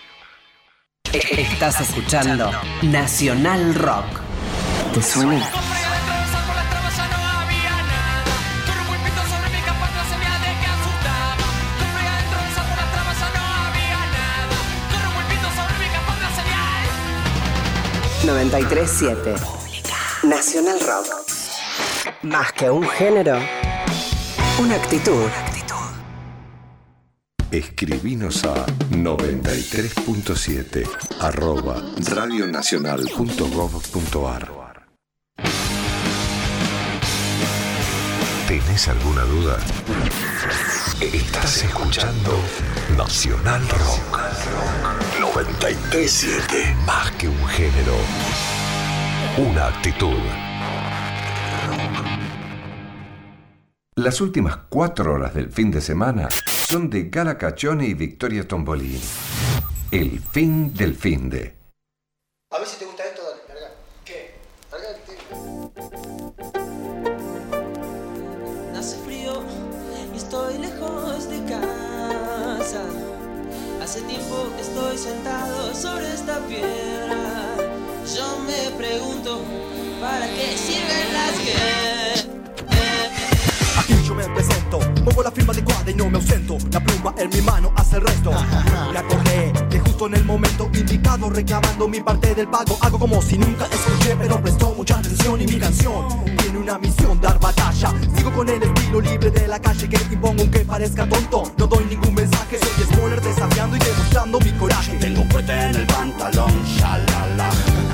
Estás escuchando Nacional Rock. ¿Te suena? ...93.7 Nacional Rock. Más que un género, una actitud. Escribinos a 93.7 @radionacional.gov.ar. ¿Tenés alguna duda? Estás escuchando Nacional Rock 93.7. Más que un género, una actitud. Las últimas 4 horas del fin de semana son de Gala Caccione y Victoria Tombolini. El fin del finde. A ver si te gusta esto, dale, larga. ¿Qué? Larga el tiempo. Hace frío y estoy lejos de casa. Hace tiempo que estoy sentado sobre esta piedra. Yo me pregunto, ¿para qué sirven las que? Aquí yo me presento, pongo la firma adecuada y no me ausento. La pluma en mi mano hace el resto. La corré, que justo en el momento indicado, reclamando mi parte del pago. Hago como si nunca escuché, pero prestó mucha atención. Y mi canción tiene una misión, dar batalla. Sigo con el estilo libre de la calle que impongo aunque parezca tonto. No doy ningún mensaje, soy Smoller desafiando y demostrando mi coraje. Tengo fuerte en el pantalón, shalala.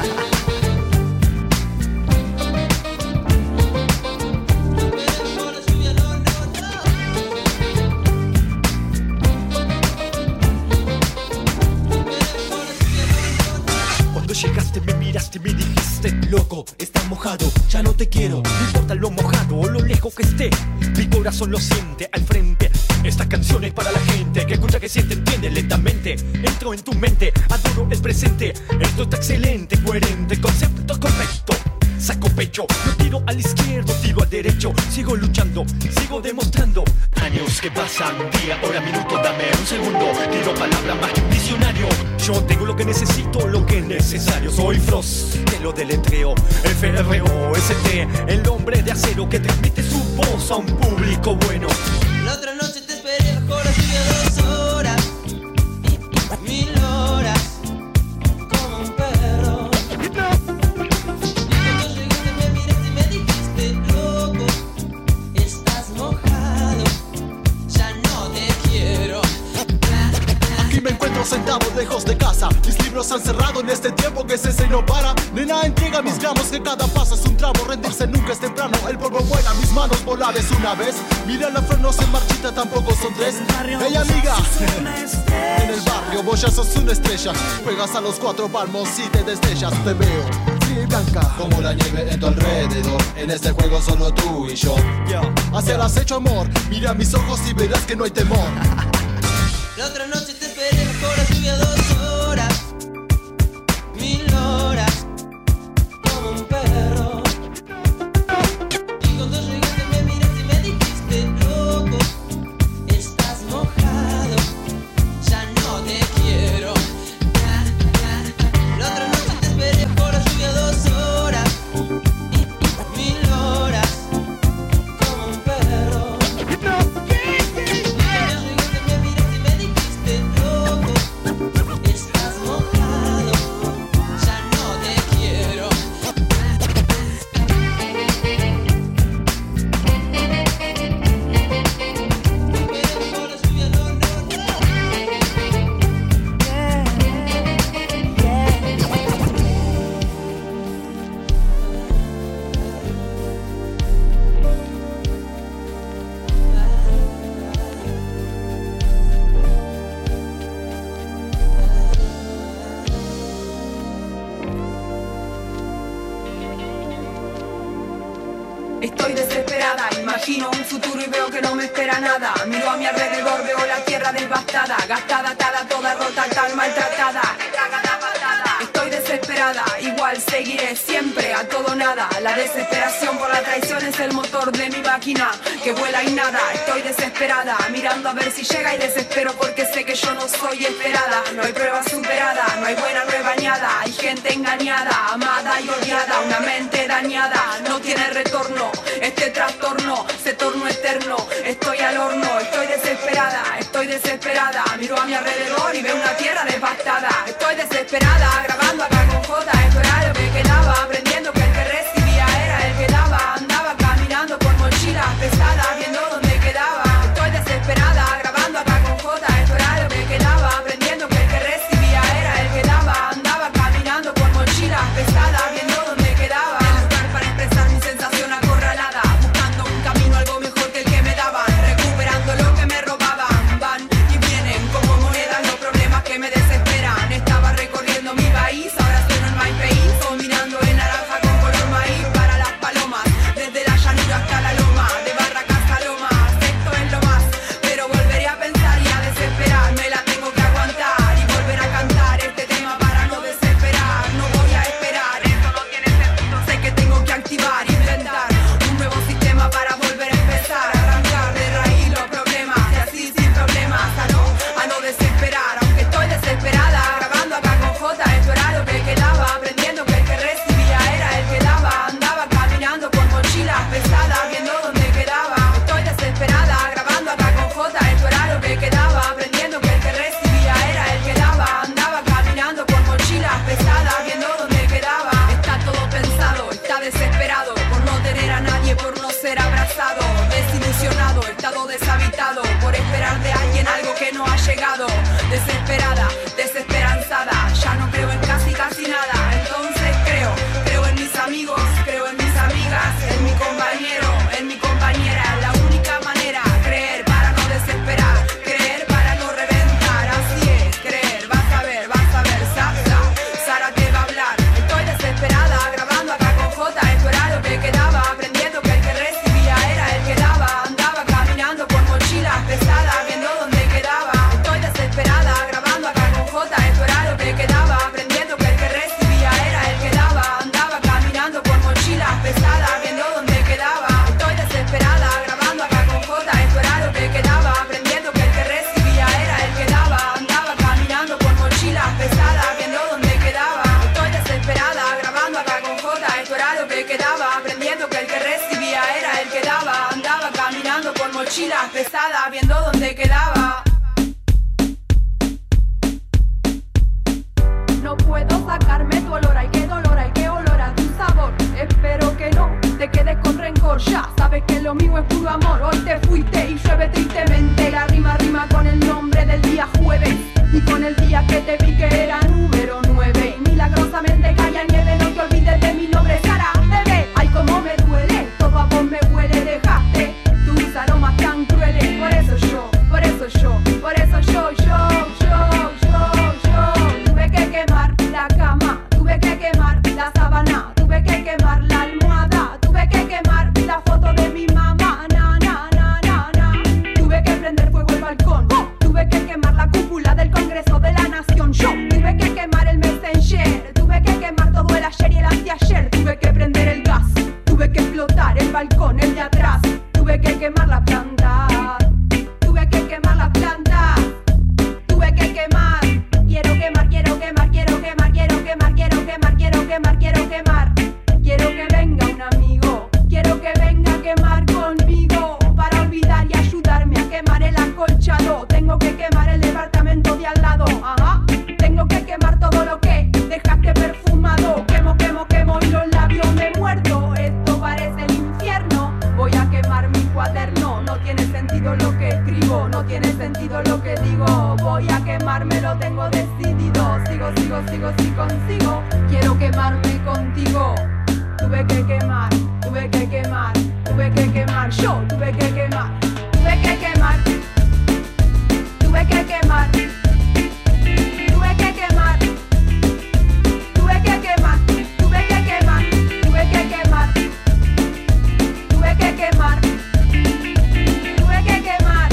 Llegaste, me miraste, me dijiste, loco, estás mojado, ya no te quiero. No importa lo mojado o lo lejos que esté, mi corazón lo siente al frente. Esta canción es para la gente que escucha, que siente, entiende lentamente. Entro en tu mente, adoro el presente. Esto está excelente, coherente, concepto correcto. Saco pecho, no tiro al izquierdo, tiro al derecho. Sigo luchando, sigo demostrando. Años que pasan, día, hora, minuto, dame un segundo. Tiro palabras más que un diccionario. Yo tengo lo que necesito, lo que es necesario. Soy Frost, te lo deletreo. F-R-O-S-T, el hombre de acero que transmite su voz a un público bueno. La otra noche te esperé bajo la lluvia 2 horas, 1000 horas, como un perro. Y cuando llegaste me miraste y me dijiste, loco, estás mojado, ya no te quiero. Aquí me encuentro sentado lejos de casa. Mis libros han cerrado en este tiempo que se no para. Nena, entrega mis gramos, que cada paso es un tramo. Rendirse nunca es temprano, el polvo vuela, mis manos volar es una vez. Mira la flor no se marchita, tampoco son tres. Hey amiga, en el barrio vos ya sos una estrella. Juegas a los 4 palmos y te destellas. Te veo fría y blanca como la nieve en tu alrededor. En este juego solo tú y yo. Hacia el acecho amor, mira mis ojos y verás que no hay temor. La otra noche te esperé bajo la lluvia 2 horas, 1000 horas, como un perro. Y cuando llegaste me miraste y me dijiste, loco, estás mojado, ya no te quiero. La otra noche te esperé bajo la lluvia 2 horas, 1000 horas, como un perro. Estoy desesperada, imagino un futuro y veo que no me espera nada. Miro a mi alrededor, veo la tierra devastada, gastada, atada, toda rota, tan maltratada. Estoy desesperada, igual seguiré siempre a todo nada. La desesperación por la traición es el motor de mi máquina que vuela y nada. Estoy desesperada, mirando a ver si llega y desespero porque sé que yo no soy esperada. No hay prueba superada, no hay buena, no hay bañada. Hay gente engañada, amada y odiada. Una mente dañada, no tiene retorno. Este trastorno se tornó eterno. Estoy al horno, estoy desesperada. Miro a mi alrededor y veo una tierra devastada. Estoy desesperada, grabando acá con J. Esto era lo que quedaba, aprendiendo que el que recibía era el que daba. Andaba caminando con mochilas pesadas, viendo dónde quedaba. Estoy desesperada, grabando acá con J. Esto era lo que quedaba, aprendiendo que el que recibía era el que daba. Andaba caminando con mochilas pesadas, viendo dónde quedaba. El lugar para expresar mi sensación acorralada, buscando un camino algo mejor que el que me daban, recuperando lo que me robaban. Van y vienen como monedas los problemas que me desesperan. Estaba recorriendo mi país, ahora sueno en my país, combinando en árabe. soy yo. Tuve que quemar la cama, tuve que quemar la sábana, tuve que quemar la almohada, tuve que quemar la foto de mi mamá, tuve que prender fuego el balcón, tuve que quemar la cúpula del Congreso de la Nación, yo tuve que quemar el Messenger, tuve que quemar todo el ayer y el anteayer, tuve que prender el gas, tuve que explotar el balcón, el de atrás, tuve que quemar la planta, tuve que quemar la planta, tuve que quemar, quiero quemar, quiero quemar, quiero quemar, quiero quemar, quiero quemar, quiero quemar, quiero quemar, quiero que venga un amigo, quiero que venga a quemar conmigo, para olvidar y ayudarme a quemar el acolchado, tengo que quemar el departamento de al lado, ajá, tengo que quemar todo lo que dejaste perfumado, quemo, quemo, quemo y los labios me muerdo, esto parece el infierno, voy a quemar mi cuaderno, no tiene sentido lo que escribo, no tiene sentido lo que digo, voy a quemarme, lo tengo decidido, sigo, si consigo, quiero quemarme contigo, tuve que quemar, tuve que quemar, tuve que quemar, yo tuve que quemar, tuve que quemar, tuve que quemar, tuve que quemar, tuve que quemar, tuve que quemar, tuve que quemar, tuve que quemar, tuve que quemar,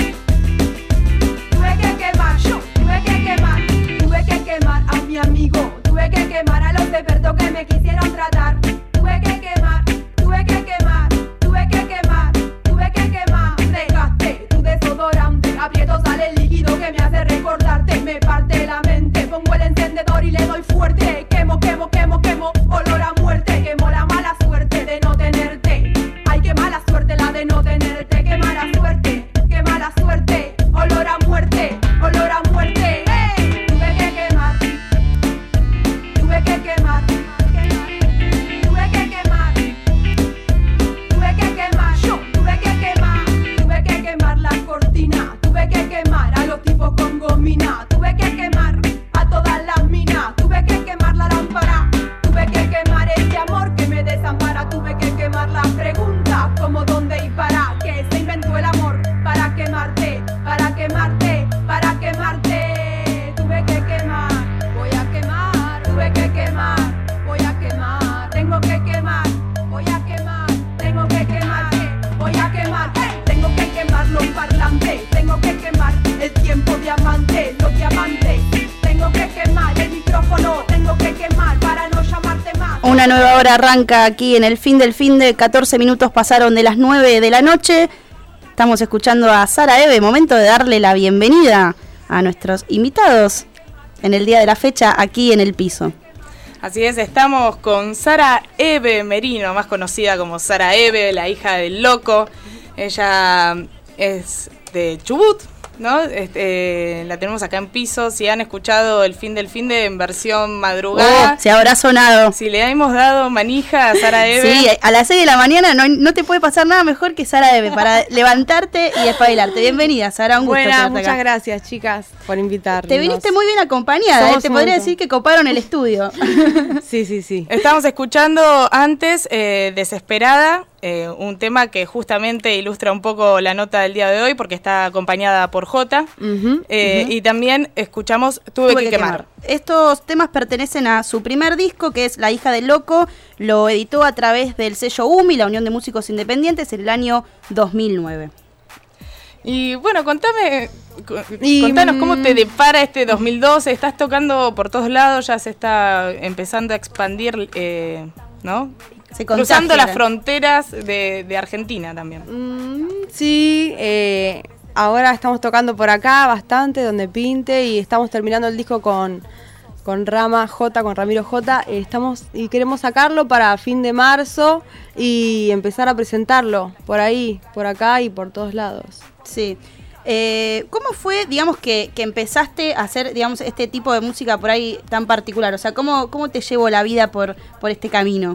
tuve que quemar, yo tuve que quemar, tuve que quemar a mi amigo, tuve que quemar a los expertos que me quisieron tratar, tuve que quemar, tuve que quemar, tuve que quemar, tuve que quemar, dejaste tu desodorante, aprieto sale el líquido que me hace recordarte, me parte la mente, pongo el encendedor y le doy fuerte, quemo, quemo, quemo, quemo, olor a muerte, quemo la mala suerte de no tenerte, ay qué mala suerte la de no tenerte, qué mala suerte, olor a muerte, hey, tuve que quemar, tuve que quemar, tuve que quemar, tuve que quemar, yo tuve que quemar la cortina, tuve que quemar a los tipos con gomina, tuve que quemar a todas las minas, tuve que quemar la lámpara, tuve que quemar ese amor que me desampara, tuve que quemar las preguntas como dónde y para qué se inventó el amor, para quemarte, para quemarte, para quemarte, tuve que quemar, voy a quemar, tuve que quemar, voy a quemar, tengo que quemar, voy a quemar, tengo que quemar, voy a quemar, tengo que quemar los parlantes, tengo que quemar el tiempo diamante, los diamantes, tengo que quemar el micrófono, tengo que quemar para no llamarte más. Una nueva hora arranca aquí en el fin del fin de 14 minutos pasaron de las 9 de la noche. Estamos escuchando a Sara Eve, momento de darle la bienvenida a nuestros invitados en el día de la fecha aquí en el piso. Así es, estamos con Sara Eve Merino, más conocida como Sara Eve, la hija del loco. Ella es de Chubut, ¿no? La tenemos acá en piso. Si han escuchado el fin del fin de en versión madrugada, se habrá sonado. Si le hemos dado manija a Sara Eve. Sí, a las 6 de la mañana no te puede pasar nada mejor que Sara Eve para levantarte y espabilarte. Bienvenida, Sara, un gusto. Buenas, muchas gracias, chicas, por invitarnos. Te viniste muy bien acompañada, te podría decir que coparon el estudio. Sí. Estamos escuchando antes Desesperada, un tema que justamente ilustra un poco la nota del día de hoy porque está acompañada por Jota. Y también escuchamos Tuve que quemar. Estos temas pertenecen a su primer disco, que es La hija del loco. Lo editó a través del sello UMI, la Unión de Músicos Independientes, en el año 2009. Y bueno, contanos cómo te depara este 2012. Estás tocando por todos lados, ya se está empezando a expandir, ¿no? Cruzando las fronteras de Argentina también. Sí, ahora estamos tocando por acá bastante, donde pinte, y estamos terminando el disco con Ramiro J. Y queremos sacarlo para fin de marzo y empezar a presentarlo por ahí, por acá y por todos lados. Sí. ¿Cómo fue, digamos, que empezaste a hacer, digamos, este tipo de música por ahí tan particular? O sea, ¿cómo te llevó la vida por este camino?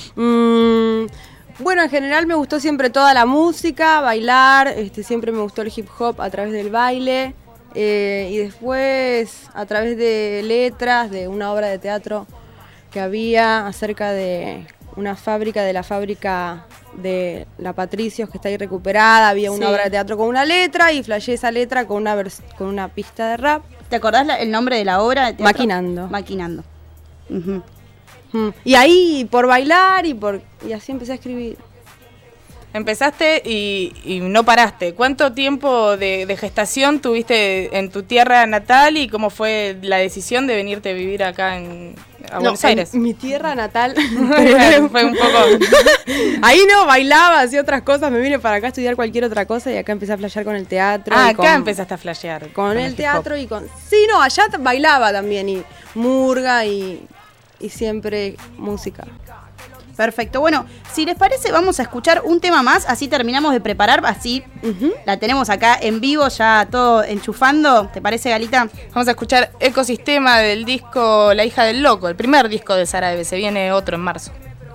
Bueno, en general me gustó siempre toda la música, bailar, siempre me gustó el hip hop a través del baile, y después a través de letras de una obra de teatro que había acerca de una fábrica de la fábrica de la Patricios, que está ahí recuperada. Había una Sí. obra de teatro con una letra y flasheé esa letra con una pista de rap. ¿Te acordás el nombre de la obra de teatro? Maquinando. Maquinando. Ujú. Y ahí por bailar y así empecé a escribir. Empezaste y no paraste. ¿Cuánto tiempo de gestación tuviste en tu tierra natal y cómo fue la decisión de venirte a vivir acá a Buenos Aires? Mi tierra natal. Fue un poco... Ahí no, bailaba, hacía otras cosas, me vine para acá a estudiar cualquier otra cosa y acá empecé a flashear con el teatro. Ah, y acá empezaste a flashear. Con el teatro y con... Sí, no, allá bailaba también y murga y siempre música. Perfecto. Bueno, si les parece, vamos a escuchar un tema más, así terminamos de preparar, así la tenemos acá en vivo, ya todo enchufando. ¿Te parece, Galita? Vamos a escuchar Ecosistema del disco La hija del loco, el primer disco de Sara Eve. Se viene otro en marzo.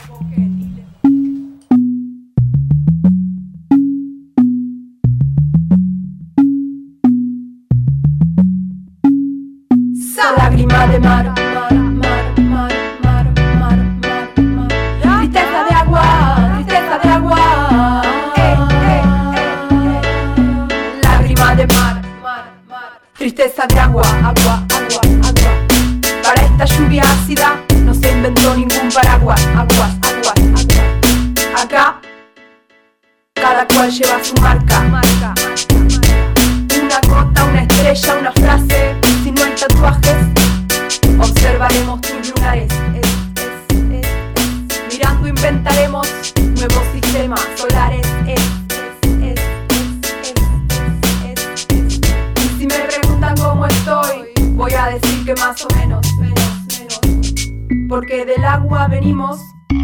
Lágrima de mar, tristeza de agua, tristeza de agua. Lágrima de mar, tristeza de agua, agua, agua, agua. Para esta lluvia ácida no se inventó ningún paraguas, aguas, aguas, aguas. Acá cada cual lleva su marca. Una gota, una estrella, una frase. Si no hay tatuajes, observaremos tus lunares. Mirando inventaremos nuevos sistemas solares. Y si me preguntan cómo estoy, voy a decir que más o menos. Porque del agua venimos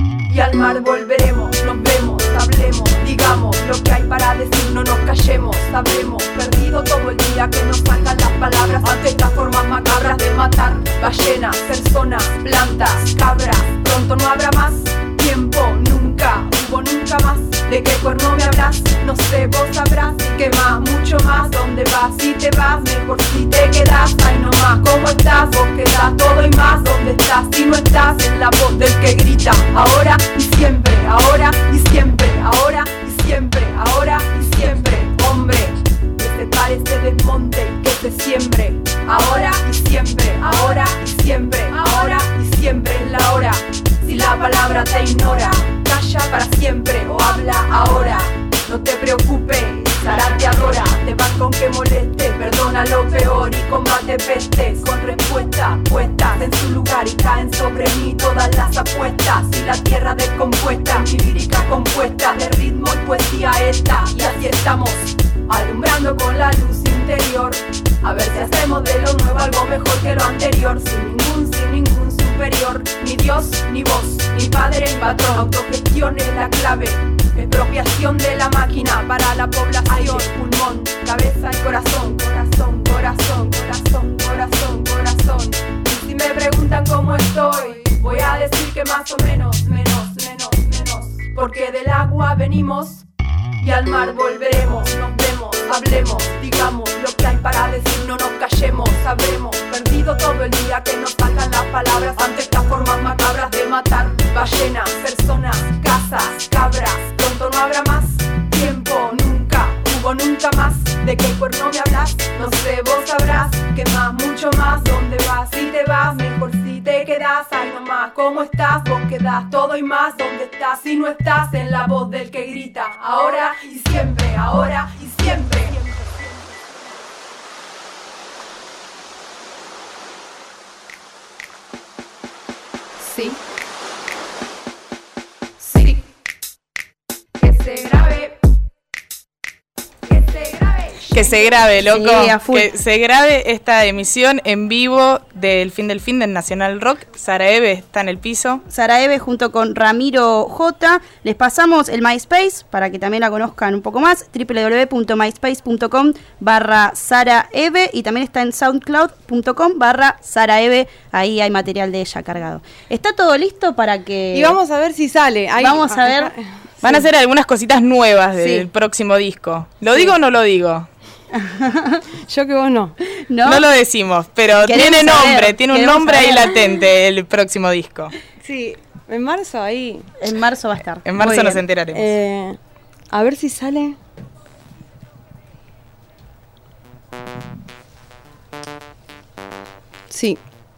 y al mar volveremos. Nos vemos, hablemos, digamos lo que hay para decir, no nos callemos. Habremos perdido todo el día que nos salgan las palabras ante estas formas macabras de matar ballenas, personas, plantas, cabras. Pronto no habrá más tiempo, nunca hubo nunca más. ¿De qué cuerno me hablas? No sé, vos sabrás. ¿Qué más? Mucho más. ¿Dónde vas? Si te vas, mejor si te quedas. Ay, no más. ¿Cómo estás? Vos quedás todo y más. ¿Dónde estás? Si no estás, en la voz del que grita. Ahora y siempre, ahora y siempre, ahora y siempre, ahora y siempre. Hombre, que se pare ese desmonte y que se siembre. Ahora y siempre, ahora y siempre, ahora y siempre es la hora. Si la palabra te ignora, calla para siempre o habla ahora. No te preocupes, Sara te adora. Te vas con que moleste, perdona lo peor y combate pestes. Con respuestas puestas en su lugar y caen sobre mí todas las apuestas. Y la tierra descompuesta, mi lírica compuesta de ritmo y poesía esta. Y así estamos, alumbrando con la luz interior. A ver si hacemos de lo nuevo algo mejor que lo anterior. Sin ningún superior, ni Dios, ni vos, ni padre, ni patrón. Autogestión es la clave, expropiación de la máquina para la población. Aire, pulmón, cabeza y corazón, corazón, corazón, corazón, corazón, corazón. Y si me preguntan cómo estoy, voy a decir que más o menos, menos, menos, menos. Porque del agua venimos y al mar volveremos. Nos vemos, hablemos, digamos lo que hay para decir, no nos callemos. Habremos perdido todo el día que nos salgan las palabras ante estas formas macabras de matar ballenas, personas, casas, cabras. Pronto no habrá más tiempo, nunca hubo nunca más. ¿De qué cuerno me hablas? No sé, vos sabrás. ¿Qué más? Mucho más. ¿Dónde vas? Si te vas, mejor si te quedas. Ay, no más. ¿Cómo estás? Vos quedás todo y más. ¿Dónde estás? Si no estás, en la voz del que grita. Ahora y siempre, ahora y siempre. Sí. Sí. Que se grabe. Que se grabe. Que se grabe, loco. Sí, a full. Que se grabe esta emisión en vivo del Fin del Nacional Rock. Sara Eve está en el piso. Sara Eve junto con Ramiro J. Les pasamos el MySpace para que también la conozcan un poco más. www.myspace.com/Sara Eve y también está en soundcloud.com/Sara Eve. Ahí hay material de ella cargado. ¿Está todo listo para que...? Y vamos a ver si sale. Ahí, vamos a ver. Van a hacer algunas cositas nuevas del próximo disco. ¿Lo digo o no lo digo? Yo que vos no. No lo decimos, pero tiene nombre, tiene un nombre ahí latente el próximo disco. Sí, En marzo ahí. En marzo va a estar. En marzo nos enteraremos. A ver si sale. Sí.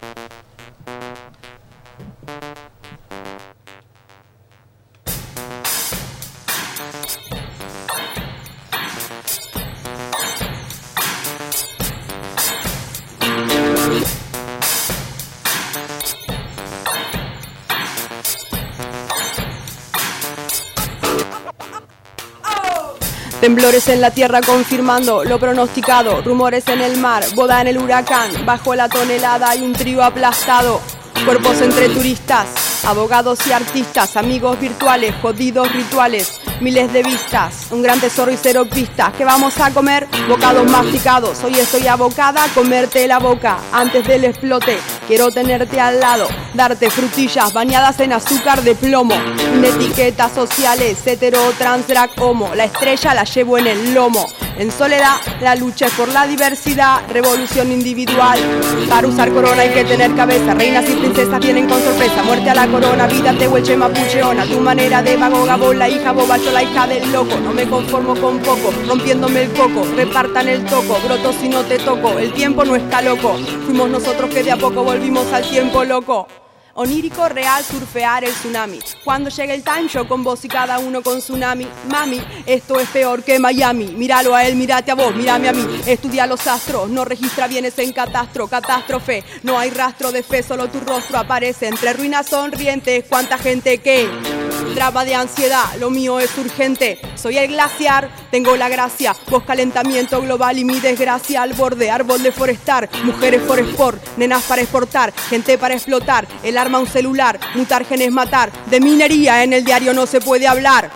Temblores en la tierra confirmando lo pronosticado, rumores en el mar, boda en el huracán, bajo la tonelada hay un trío aplastado, cuerpos entre turistas, abogados y artistas, amigos virtuales, jodidos rituales, miles de vistas, un gran tesoro y cero pistas, ¿qué vamos a comer? Bocados masticados, hoy estoy abocada a comerte la boca, antes del explote, quiero tenerte al lado, darte frutillas bañadas en azúcar de plomo, sin etiquetas sociales, hetero, trans, drag, homo, la estrella la llevo en el lomo, en soledad la lucha es por la diversidad, revolución individual, para usar corona hay que tener cabeza, reinas y princesas vienen con sorpresa, muerte a la corona, vida te huelche mapucheona, tu manera de vagoga, vos la hija boba, yo la hija del loco, no me conformo con poco, rompiéndome el coco, repartan el toco, broto si no te toco, el tiempo no está loco, fuimos nosotros que de a poco volvimos al tiempo loco. Onírico, real, surfear el tsunami. Cuando llegue el time, yo con vos y cada uno con tsunami. Mami, esto es peor que Miami. Míralo a él, mírate a vos, mírame a mí. Estudia los astros, no registra bienes en catástrofe. No hay rastro de fe, solo tu rostro aparece entre ruinas sonrientes. ¿Cuánta gente que? Drama de ansiedad, lo mío es urgente. Soy el glaciar, tengo la gracia. Vos calentamiento global y mi desgracia al borde. Árbol de forestar, mujeres for sport, nenas para exportar, gente para explotar. El arma un celular, mutar genes matar. De minería en el diario no se puede hablar.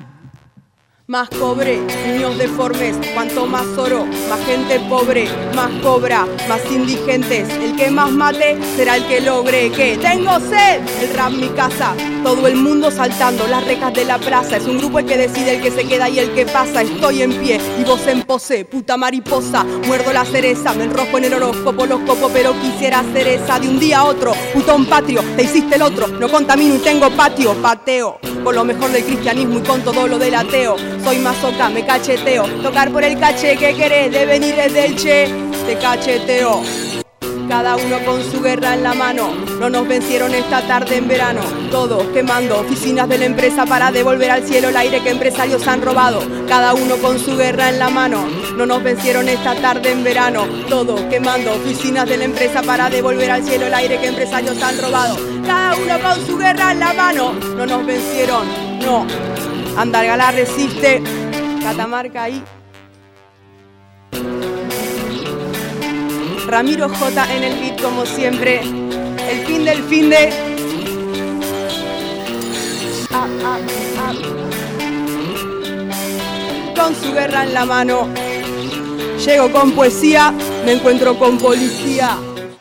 Más cobre, niños deformes, cuanto más oro, más gente pobre, más cobra, más indigentes. El que más mate será el que logre que tengo sed. El rap mi casa, todo el mundo saltando las rejas de la plaza. Es un grupo el que decide, el que se queda y el que pasa. Estoy en pie y vos en pose, puta mariposa. Muerdo la cereza, me enrojo en el horóscopo, los copo, pero quisiera ser esa de un día a otro. Putón patrio, te hiciste el otro, no contamino y tengo patio, pateo. Con lo mejor del cristianismo y con todo lo del ateo. Soy masoca, me cacheteo. Tocar por el caché que querés, de venir desde el che, te cacheteo. Cada uno con su guerra en la mano. No nos vencieron esta tarde en verano. Todos quemando oficinas de la empresa para devolver al cielo el aire que empresarios han robado. Cada uno con su guerra en la mano. No nos vencieron esta tarde en verano. Todos quemando oficinas de la empresa para devolver al cielo el aire que empresarios han robado. Cada uno con su guerra en la mano. No nos vencieron, no. Andalgalá resiste. Catamarca ahí. Ramiro J en el beat como siempre. El fin del fin de. Con su guerra en la mano. Llego con poesía, me encuentro con policía.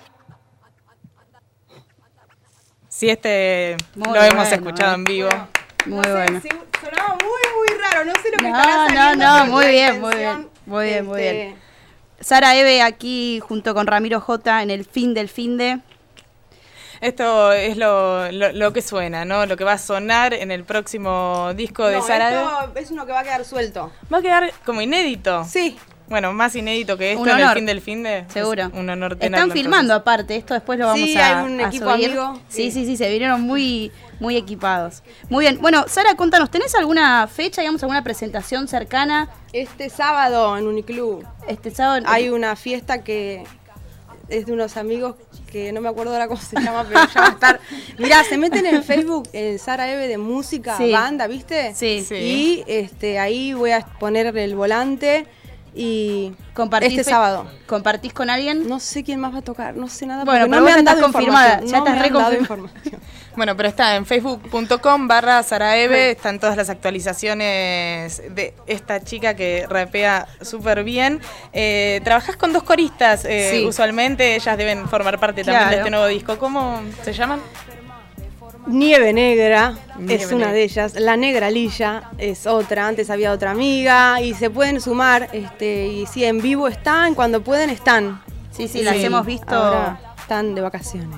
Sí, Muy lo hemos bueno, escuchado en vivo. Muy bueno. Sonaba muy raro, no sé lo que estará saliendo. No, pero muy la bien, intención, muy bien. Sara Eve aquí junto con Ramiro J en el fin del fin de. Esto es lo que suena, ¿no? Lo que va a sonar en el próximo disco de Sara Eve. Esto es uno que va a quedar suelto. Va a quedar como inédito. Sí. Bueno, más inédito que esto Un en honor. el fin del fin de. Seguro. Es un honor tenerlo. Están filmando entonces. aparte, esto después lo vamos Sí, a hay un a equipo subir. amigo. Sí, se vinieron muy equipados. Muy bien. Bueno, Sara, contanos, ¿tenés alguna fecha, digamos, alguna presentación cercana? Este sábado en Uniclub. Este sábado Hay una fiesta que es de unos amigos que no me acuerdo ahora cómo se llama, pero ya va a estar. Mirá, se meten en Facebook Sara Eve de música, Sí. banda, ¿viste? Sí. Y ahí voy a poner el volante y ¿Compartís este sábado. ¿Compartís con alguien? No sé quién más va a tocar, no sé nada. Bueno, porque pero no me vos han ya dado estás confirmada, información. ya No estás me han dado reconfirmada. información. Bueno, pero está en facebook.com/SaraEve, están todas las actualizaciones de esta chica que rapea súper bien. Trabajás con dos coristas, Sí. usualmente ellas deben formar parte también de Claro. este nuevo disco. ¿Cómo se llaman? Nieve Negra Nieve es una Negra. de ellas, La Negra Lilla es otra, antes había otra amiga y se pueden sumar, y sí, en vivo están, cuando pueden están. Sí, las hemos visto. Ahora están de vacaciones.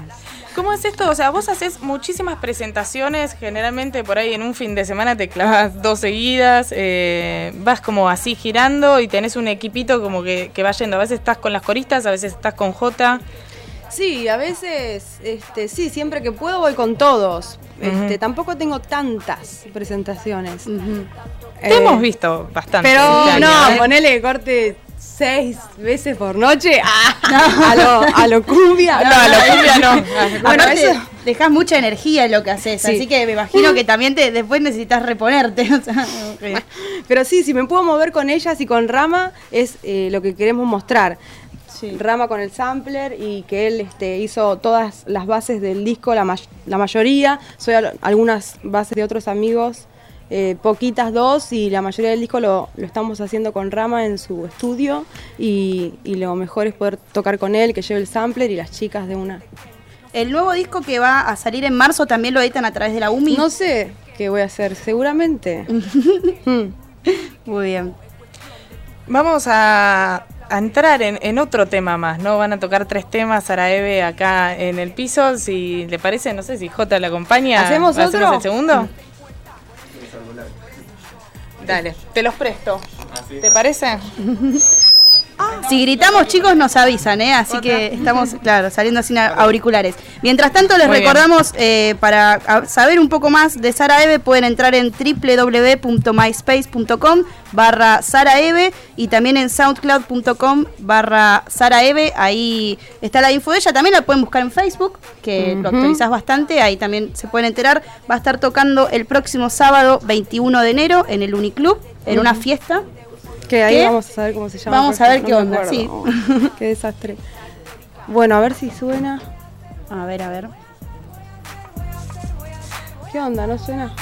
¿Cómo es esto? O sea, vos haces muchísimas presentaciones, generalmente por ahí en un fin de semana te clavas 2 seguidas, vas como así girando y tenés un equipito como que va yendo. A veces estás con las coristas, a veces estás con Jota. Sí, a veces, sí, siempre que puedo voy con todos. Tampoco tengo tantas presentaciones. Te hemos visto bastante. Pero este no, año, ¿eh? ponele corte 6 veces por noche. A lo cumbia. No, a lo cumbia no. Bueno, Aparte, eso dejás mucha energía en lo que haces, Sí. así que me imagino que también después necesitas reponerte. O sea, Pero sí, si me puedo mover con ellas y con Rama, es lo que queremos mostrar. Rama con el sampler y que él hizo todas las bases del disco, la mayoría. Soy algunas bases de otros amigos, poquitas 2, y la mayoría del disco lo estamos haciendo con Rama en su estudio. Y lo mejor es poder tocar con él, que lleve el sampler y las chicas de una. el nuevo disco que va a salir en marzo también lo editan a través de la UMI. No sé qué voy a hacer, seguramente. Muy bien. Vamos a entrar en otro tema más, ¿no? Van a tocar 3 temas, Sara Eve acá en el piso, si le parece, no sé si Jota la acompaña. ¿Hacemos otro? ¿Hacemos el segundo? Dale, te los presto. ¿Te parece? Si gritamos, chicos, nos avisan, así que estamos, claro, saliendo sin auriculares. Mientras tanto, les Muy bien. recordamos, para saber un poco más de Sara Eve, pueden entrar en www.myspace.com/Sara Eve y también en soundcloud.com/Sara Eve. Ahí está la info de ella. También la pueden buscar en Facebook, que lo actualizás bastante. Ahí también se pueden enterar. Va a estar tocando el próximo sábado 21 de enero en el Uniclub, en una fiesta. Que ahí ¿Qué? vamos a saber cómo se llama. Vamos a ver No qué me onda, acuerdo. sí. Qué desastre. Bueno, a ver si suena. A ver, a ver. ¿Qué onda? ¿No suena?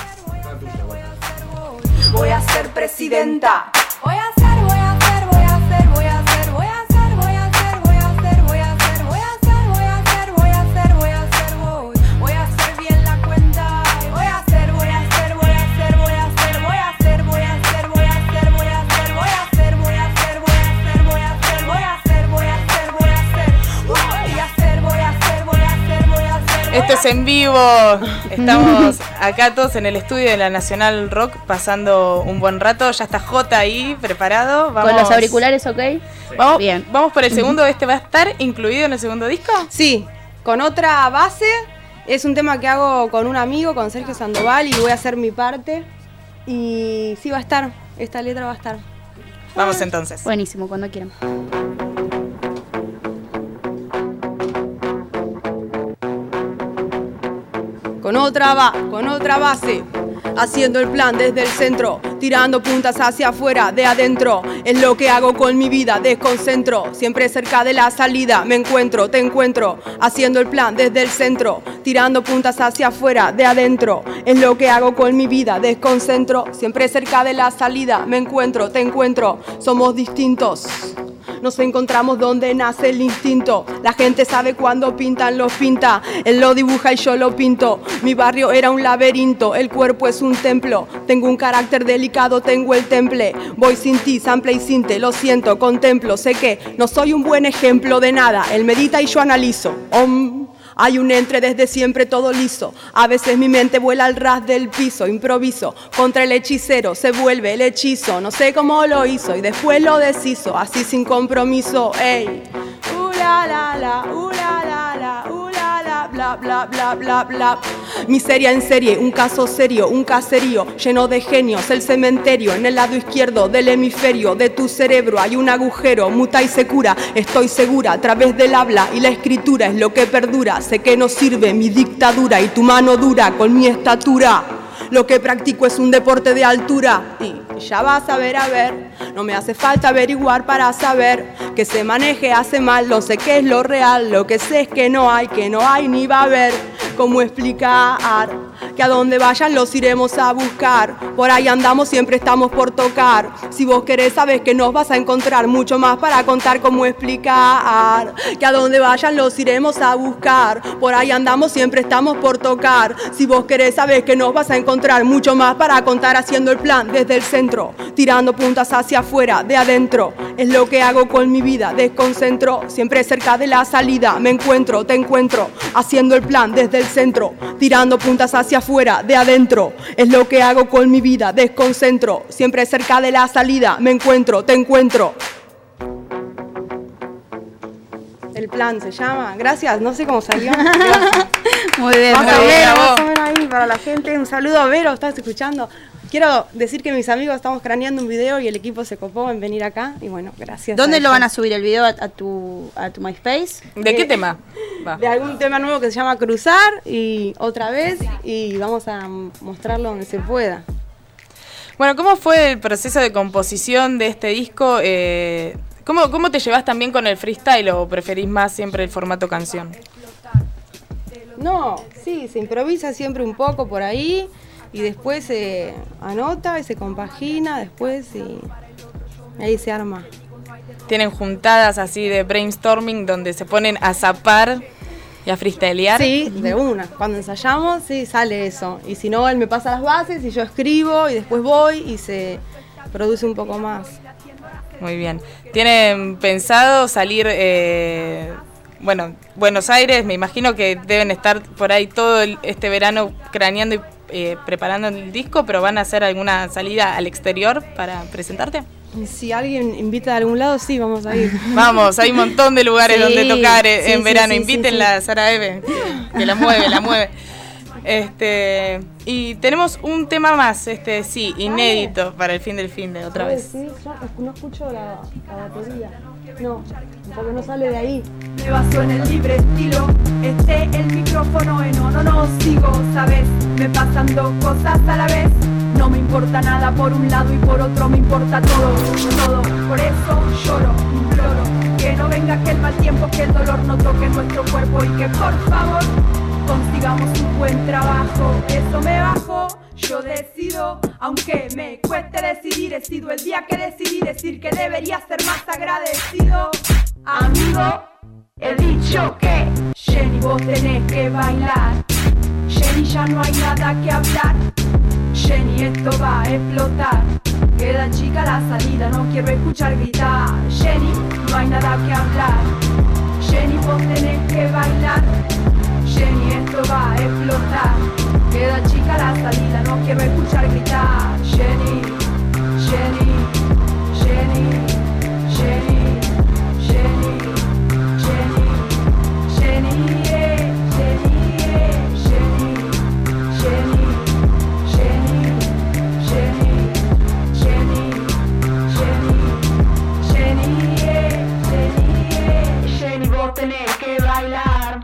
Voy a ser presidenta. Voy a ser, voy a ser, voy a ser, voy a ser, voy a ser, voy a ser, voy a ser, voy a ser, voy a ser, voy a ser, voy a ser, voy a ser, voy a hacer bien la cuenta. Voy a ser, voy a ser, voy a ser, voy a ser, voy a ser, voy a ser, voy a ser, voy a ser, voy a ser, voy a ser, voy a ser, voy a ser, voy a ser, voy a ser, voy a ser, voy a ser, voy a ser, voy a ser, voy a ser. Esto es en vivo. Estamos acá todos en el estudio de la Nacional Rock pasando un buen rato. Ya está Jota ahí preparado. Vamos. ¿Con los auriculares ok? Vamos, Bien. Vamos por el segundo. ¿Este va a estar incluido en el segundo disco? Sí, con otra base. Es un tema que hago con un amigo, con Sergio Sandoval, y voy a hacer mi parte. Y sí va a estar, esta letra va a estar. Vamos entonces. Buenísimo, cuando quieran. Con otra base, haciendo el plan desde el centro, tirando puntas hacia afuera, de adentro. Es lo que hago con mi vida, desconcentro. Siempre cerca de la salida, me encuentro, te encuentro. Haciendo el plan desde el centro, tirando puntas hacia afuera, de adentro. Es lo que hago con mi vida, desconcentro. Siempre cerca de la salida, me encuentro, te encuentro. Somos distintos. Nos encontramos donde nace el instinto. La gente sabe cuando pintan, los pinta. Él lo dibuja y yo lo pinto. Mi barrio era un laberinto, el cuerpo es un templo. Tengo un carácter delicado, tengo el temple. Voy sin ti, sample y cinte, lo siento, contemplo. Sé que no soy un buen ejemplo de nada. Él medita y yo analizo. Hay un entre desde siempre todo liso. A veces mi mente vuela al ras del piso. Improviso contra el hechicero, se vuelve el hechizo. No sé cómo lo hizo y después lo deshizo. Así sin compromiso, ey. La la la, la la la, la la, bla bla bla bla bla. Miseria en serie, un caso serio, un caserío lleno de genios, el cementerio. En el lado izquierdo del hemisferio de tu cerebro hay un agujero, muta y se cura. Estoy segura, a través del habla y la escritura es lo que perdura. Sé que no sirve mi dictadura y tu mano dura con mi estatura. Lo que practico es un deporte de altura y ya vas a ver, no me hace falta averiguar para saber que se maneje hace mal, no sé qué es lo real, lo que sé es que no hay ni va a haber cómo explicar que a donde vayan los iremos a buscar. Por ahí andamos, siempre estamos por tocar. Si vos querés, sabes que nos vas a encontrar mucho más para contar cómo explicar. Que a donde vayan los iremos a buscar. Por ahí andamos, siempre estamos por tocar. Si vos querés, sabes que nos vas a encontrar mucho más para contar, haciendo el plan desde el centro, tirando puntas hacia afuera, de adentro. Es lo que hago con mi vida, desconcentro, siempre cerca de la salida. Me encuentro, te encuentro, haciendo el plan desde el centro, tirando puntas hacia afuera, de adentro. Es lo que hago con mi vida, desconcentro, siempre cerca de la salida. Me encuentro, te encuentro. El plan se llama. Gracias, no sé cómo salió. Gracias. Muy bien, Más muy o bien. menos, más o menos ahí para la gente. Un saludo a Vero, ¿estás escuchando? Quiero decir que mis amigos estamos craneando un video y el equipo se copó en venir acá. Y bueno, gracias. ¿Dónde lo van a subir el video? ¿A tu MySpace? ¿De qué tema? De algún tema nuevo que se llama Cruzar y otra vez. Y vamos a mostrarlo donde se pueda. Bueno, ¿cómo fue el proceso de composición de este disco? ¿Cómo te llevas también con el freestyle o preferís más siempre el formato canción? No, sí, se improvisa siempre un poco por ahí y después se anota y se compagina después y ahí se arma. ¿Tienen juntadas así de brainstorming donde se ponen a zapar y a freestylear? Sí, de una. Cuando ensayamos, sí, sale eso. Y si no, él me pasa las bases y yo escribo y después voy y se produce un poco más. Muy bien. ¿Tienen pensado salir, Buenos Aires? Me imagino que deben estar por ahí todo este verano craneando y preparando el disco, pero ¿van a hacer alguna salida al exterior para presentarte? Si alguien invita a algún lado, sí, vamos a ir. Vamos, hay un montón de lugares Sí, donde tocar en sí, verano. sí, Invítenla a Sara Eve, que la mueve, la mueve. Y tenemos un tema más, inédito para el fin del fin de otra vez. Sí, no escucho la batería. No, porque no sale de ahí. Me baso en el libre estilo, el micrófono en no sigo, ¿sabes? Me pasan dos cosas a la vez. No me importa nada por un lado y por otro me importa todo. Por eso lloro, imploro que no venga aquel mal tiempo, que el dolor no toque nuestro cuerpo y que por favor consigamos un buen trabajo. Eso me bajo, yo decido, aunque me cueste decidir. He sido el día que decidí decir que debería ser más agradecido. Amigo, he dicho que Jenny, vos tenés que bailar. Jenny, ya no hay nada que hablar. Jenny, esto va a explotar. Queda chica la salida, no quiero escuchar gritar. Jenny, no hay nada que hablar. Jenny, vos tenés que bailar. Jenny, esto va a explotar. Queda chica la salida, no quiero escuchar gritar. Jenny, Jenny, Jenny, Jenny, Jenny, Jenny, Jenny, Jenny, Jenny, Jenny, Jenny, Jenny, Jenny, Jenny, Jenny, Jenny, vos tenés que bailar.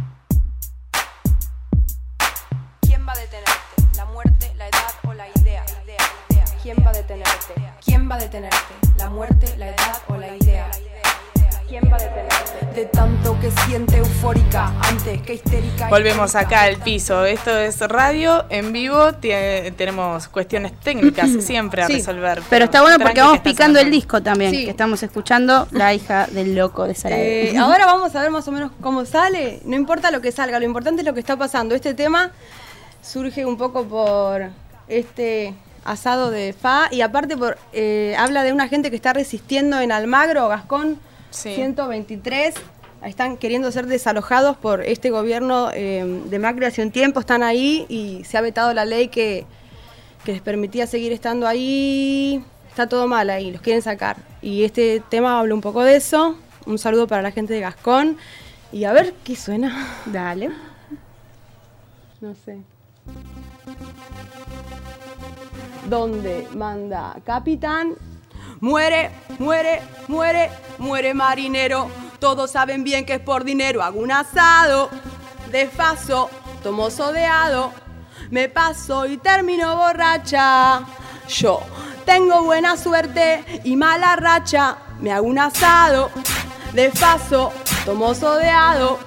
¿Quién va a detenerte? ¿La muerte, la edad o la idea? ¿Quién va a detenerte? ¿Quién va a detenerte? ¿La muerte, la edad o la idea? ¿Quién va a detenerte? De tanto que siente eufórica antes que histérica. Volvemos acá al piso. Esto es radio en vivo. Tenemos cuestiones técnicas siempre a resolver. Pero está bueno porque vamos tranqui, que picando estás el disco también, que estamos escuchando La hija del loco de Sara Eve. Ahora vamos a ver más o menos cómo sale. No importa lo que salga, lo importante es lo que está pasando. Este tema surge un poco por este asado de Fa y aparte habla de una gente que está resistiendo en Almagro, Gascón 123. Están queriendo ser desalojados por este gobierno de Macri hace un tiempo. Están ahí y se ha vetado la ley que les permitía seguir estando ahí. Está todo mal ahí, los quieren sacar. Y este tema habla un poco de eso. Un saludo para la gente de Gascón. Y a ver qué suena. Dale. No sé. ¿Dónde manda capitán? Muere, muere, muere, muere marinero. Todos saben bien que es por dinero. Hago un asado, desfaso, tomo sodeado. Me paso y termino borracha. Yo tengo buena suerte y mala racha. Me hago un asado, desfaso, tomo sodeado.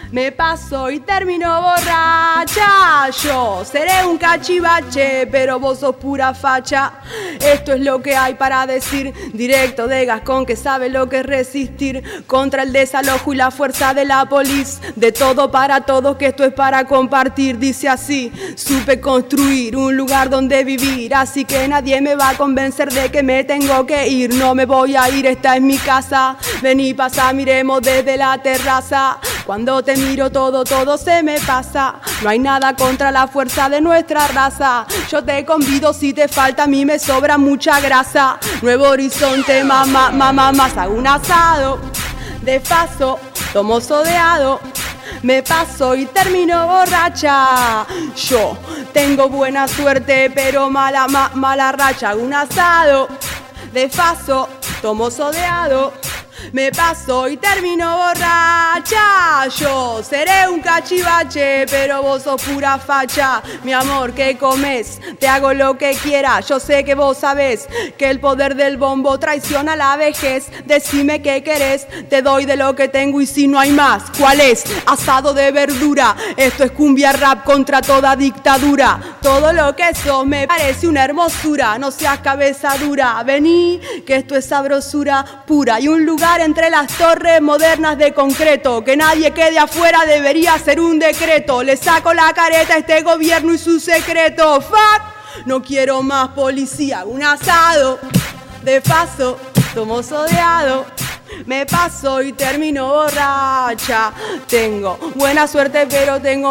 Me paso y termino borracha. Yo seré un cachivache, pero vos sos pura facha. Esto es lo que hay para decir. Directo de Gascón, que sabe lo que es resistir contra el desalojo y la fuerza de la polis. De todo para todos, que esto es para compartir. Dice así: supe construir un lugar donde vivir, así que nadie me va a convencer de que me tengo que ir. No me voy a ir, esta es mi casa. Vení, pasa, miremos desde la terraza. Cuando te miro todo se me pasa. No hay nada contra la fuerza de nuestra raza. Yo te convido si te falta, a mí me sobra mucha grasa. Nuevo horizonte, mamá, más hago un asado. De paso, tomo sodeado. Me paso y termino borracha. Yo tengo buena suerte, pero mala racha. Hago un asado. De paso, tomo sodeado. Me paso y termino borracha. Yo seré un cachivache, pero vos sos pura facha. Mi amor, ¿qué comes? Te hago lo que quieras. Yo sé que vos sabés que el poder del bombo traiciona la vejez. Decime qué querés, te doy de lo que tengo y si no hay más, ¿cuál es? Asado de verdura. Esto es cumbia rap contra toda dictadura. Todo lo que sos me parece una hermosura. No seas cabeza dura, vení, que esto es sabrosura pura. Y un lugar entre las torres modernas de concreto. Que nadie quede afuera debería ser un decreto. Le saco la careta a este gobierno y su secreto. Fuck, no quiero más policía. Un asado, de paso, tomo sodeado. Me paso y termino borracha. Tengo buena suerte, pero tengo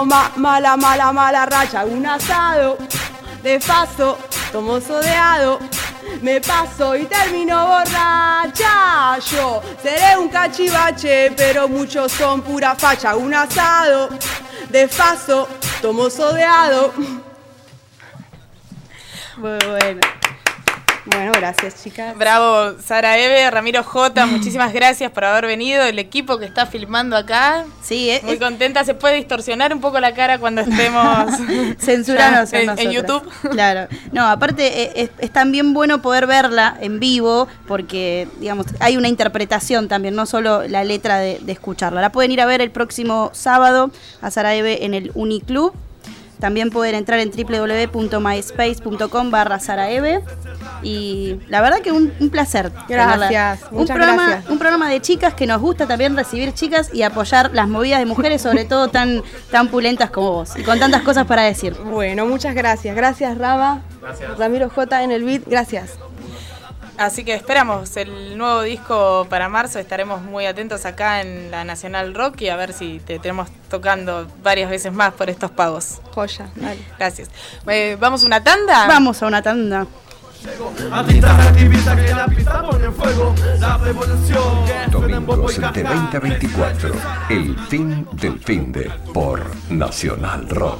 mala racha. Un asado, de paso, tomo sodeado. Me paso y termino borracha. Yo seré un cachivache, pero muchos son pura facha. Un asado, de paso, tomo sodeado. Muy bueno. Bueno, gracias, chicas. Bravo, Sara Eve, Ramiro J, muchísimas gracias por haber venido. El equipo que está filmando acá. Sí, muy contenta. Se puede distorsionar un poco la cara cuando estemos censuranos en YouTube. Claro. No, aparte es también bueno poder verla en vivo porque, digamos, hay una interpretación también, no solo la letra de escucharla. La pueden ir a ver el próximo sábado a Sara Eve en el Uniclub. También pueden entrar en www.myspace.com/saraeve. Y la verdad que un placer. Gracias, muchas gracias. Un programa de chicas que nos gusta también recibir chicas y apoyar las movidas de mujeres, sobre todo tan pulentas como vos y con tantas cosas para decir. Bueno, muchas gracias. Gracias, Rama. Gracias. Ramiro J en el beat. Gracias. Así que esperamos el nuevo disco para marzo. Estaremos muy atentos acá en la Nacional Rock y a ver si te tenemos tocando varias veces más por estos pagos. Joya, dale. Gracias. ¿Vamos a una tanda? Vamos a una tanda. Domingos de 20 a 24. El fin del finde por Nacional Rock.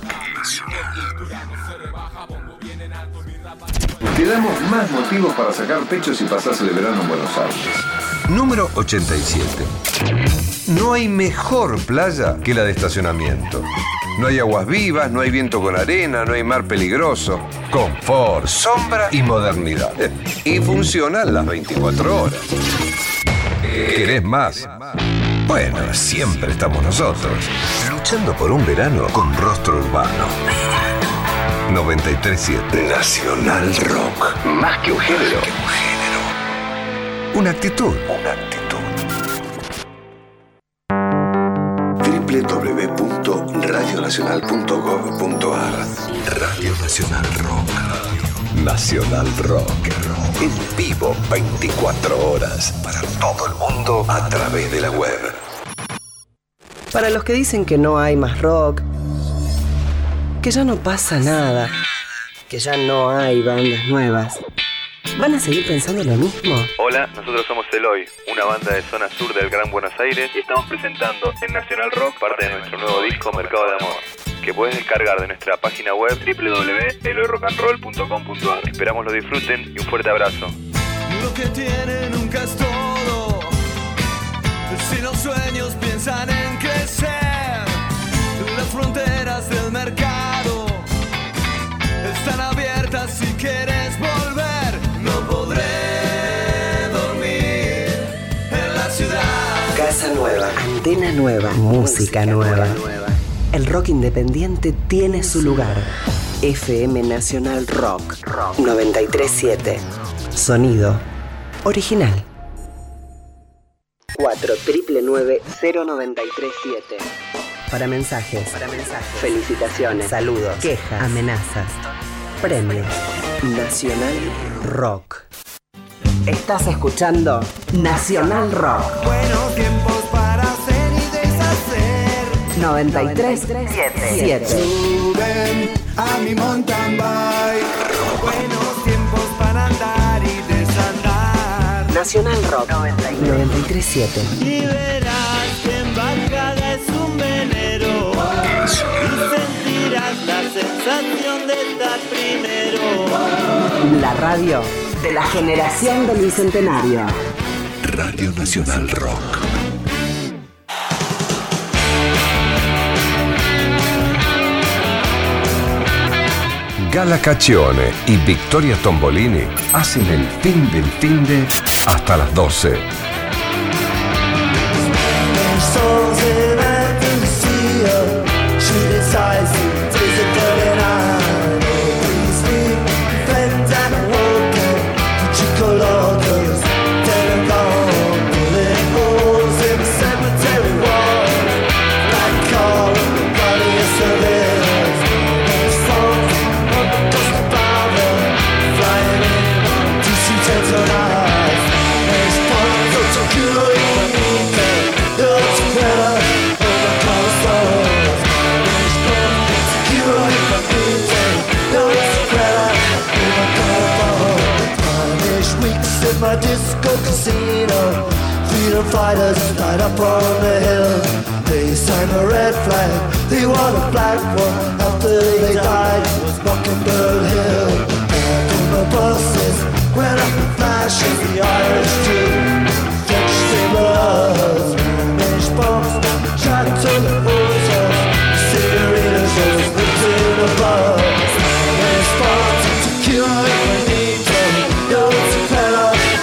Te damos más motivos para sacar pechos y pasarse el verano en Buenos Aires. Número 87. No hay mejor playa que la de estacionamiento. No hay aguas vivas, no hay viento con arena, no hay mar peligroso. Confort, sombra y modernidad. Y funcionan las 24 horas. ¿Querés más? Bueno, siempre estamos nosotros, luchando por un verano con rostro urbano. 93.7 Nacional Rock. Más que un género. Una actitud. www.radionacional.gov.ar. Radio Nacional Rock. Nacional Rock. En vivo 24 horas para todo el mundo a través de la web. Para los que dicen que no hay más rock, que ya no pasa nada, que ya no hay bandas nuevas, ¿van a seguir pensando lo mismo? Hola, nosotros somos Eloy, una banda de zona sur del Gran Buenos Aires y estamos presentando en Nacional Rock parte de nuestro nuevo disco Mercado de Amor, que puedes descargar de nuestra página web www.eloyrockandroll.com.ar. Esperamos lo disfruten y un fuerte abrazo. Lo que tiene nunca es todo. Si los sueños piensan en crecer, las fronteras del mercado están abiertas si quieres volver. No podré dormir en la ciudad. Casa Nueva, Antena nueva, música nueva. El rock independiente tiene su lugar. FM Nacional Rock 93.7. Sonido original. 499-0937. Para mensajes, felicitaciones, saludos, quejas, amenazas, premios. Nacional Rock. Estás escuchando Nacional Rock. Buenos tiempos para hacer y deshacer. 93.7. Suben a mi mountain bike. Buenos tiempos para andar y desandar. Nacional Rock 93.7. Y verás que en bajada es un velero. Y sentirás la sensación de estar primero. La radio de la generación del Bicentenario. Radio Nacional Rock. Gala Caccione y Victoria Tombolini hacen el fin del finde hasta las 12. My disco casino, freedom fighters light up on the hill. They signed a red flag, they want a black one. After they died, it was Mockingbird Hill. And on the buses went up in flashes, the Irish too. French sailors, Spanish bombs, shot to the bullseye. Cigarettes, those lifted above. Spanish bombs, tequila, bonito, yo tequila.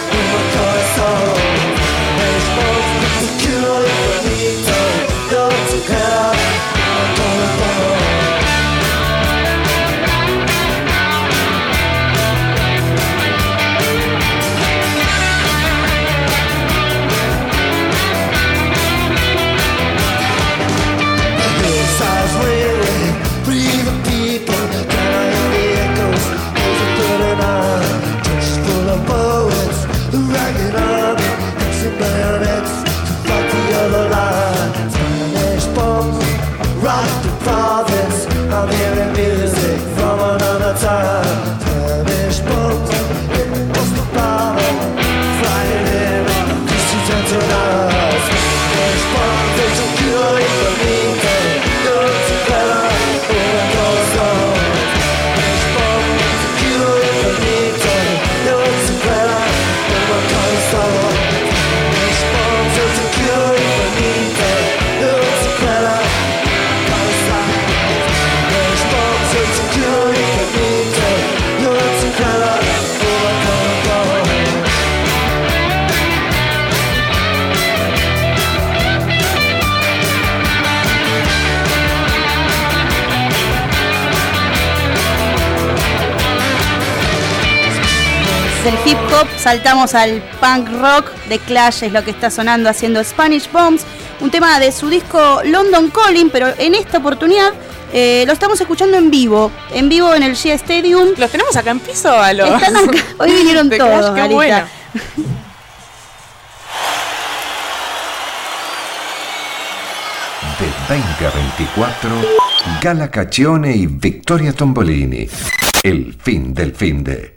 I'm hearing music from another time. Spanish bombs, it was the power. Flying in on the Christian Antonas. Spanish bombs, it's a cure for me. You're together, over those songs. Spanish bombs, it's a cure for me. You're together, over those songs. Spanish bombs, it's a cure for me. You're together. Del hip hop saltamos al punk rock. The Clash es lo que está sonando, haciendo Spanish Bombs, un tema de su disco London Calling, pero en esta oportunidad lo estamos escuchando en vivo en el Shea Stadium. ¿Los tenemos acá en piso a los? Están acá. Hoy vinieron The todos, Clash, qué Alita. bueno. De 20 a 24, Gala Caccione y Victoria Tombolini. El fin del finde.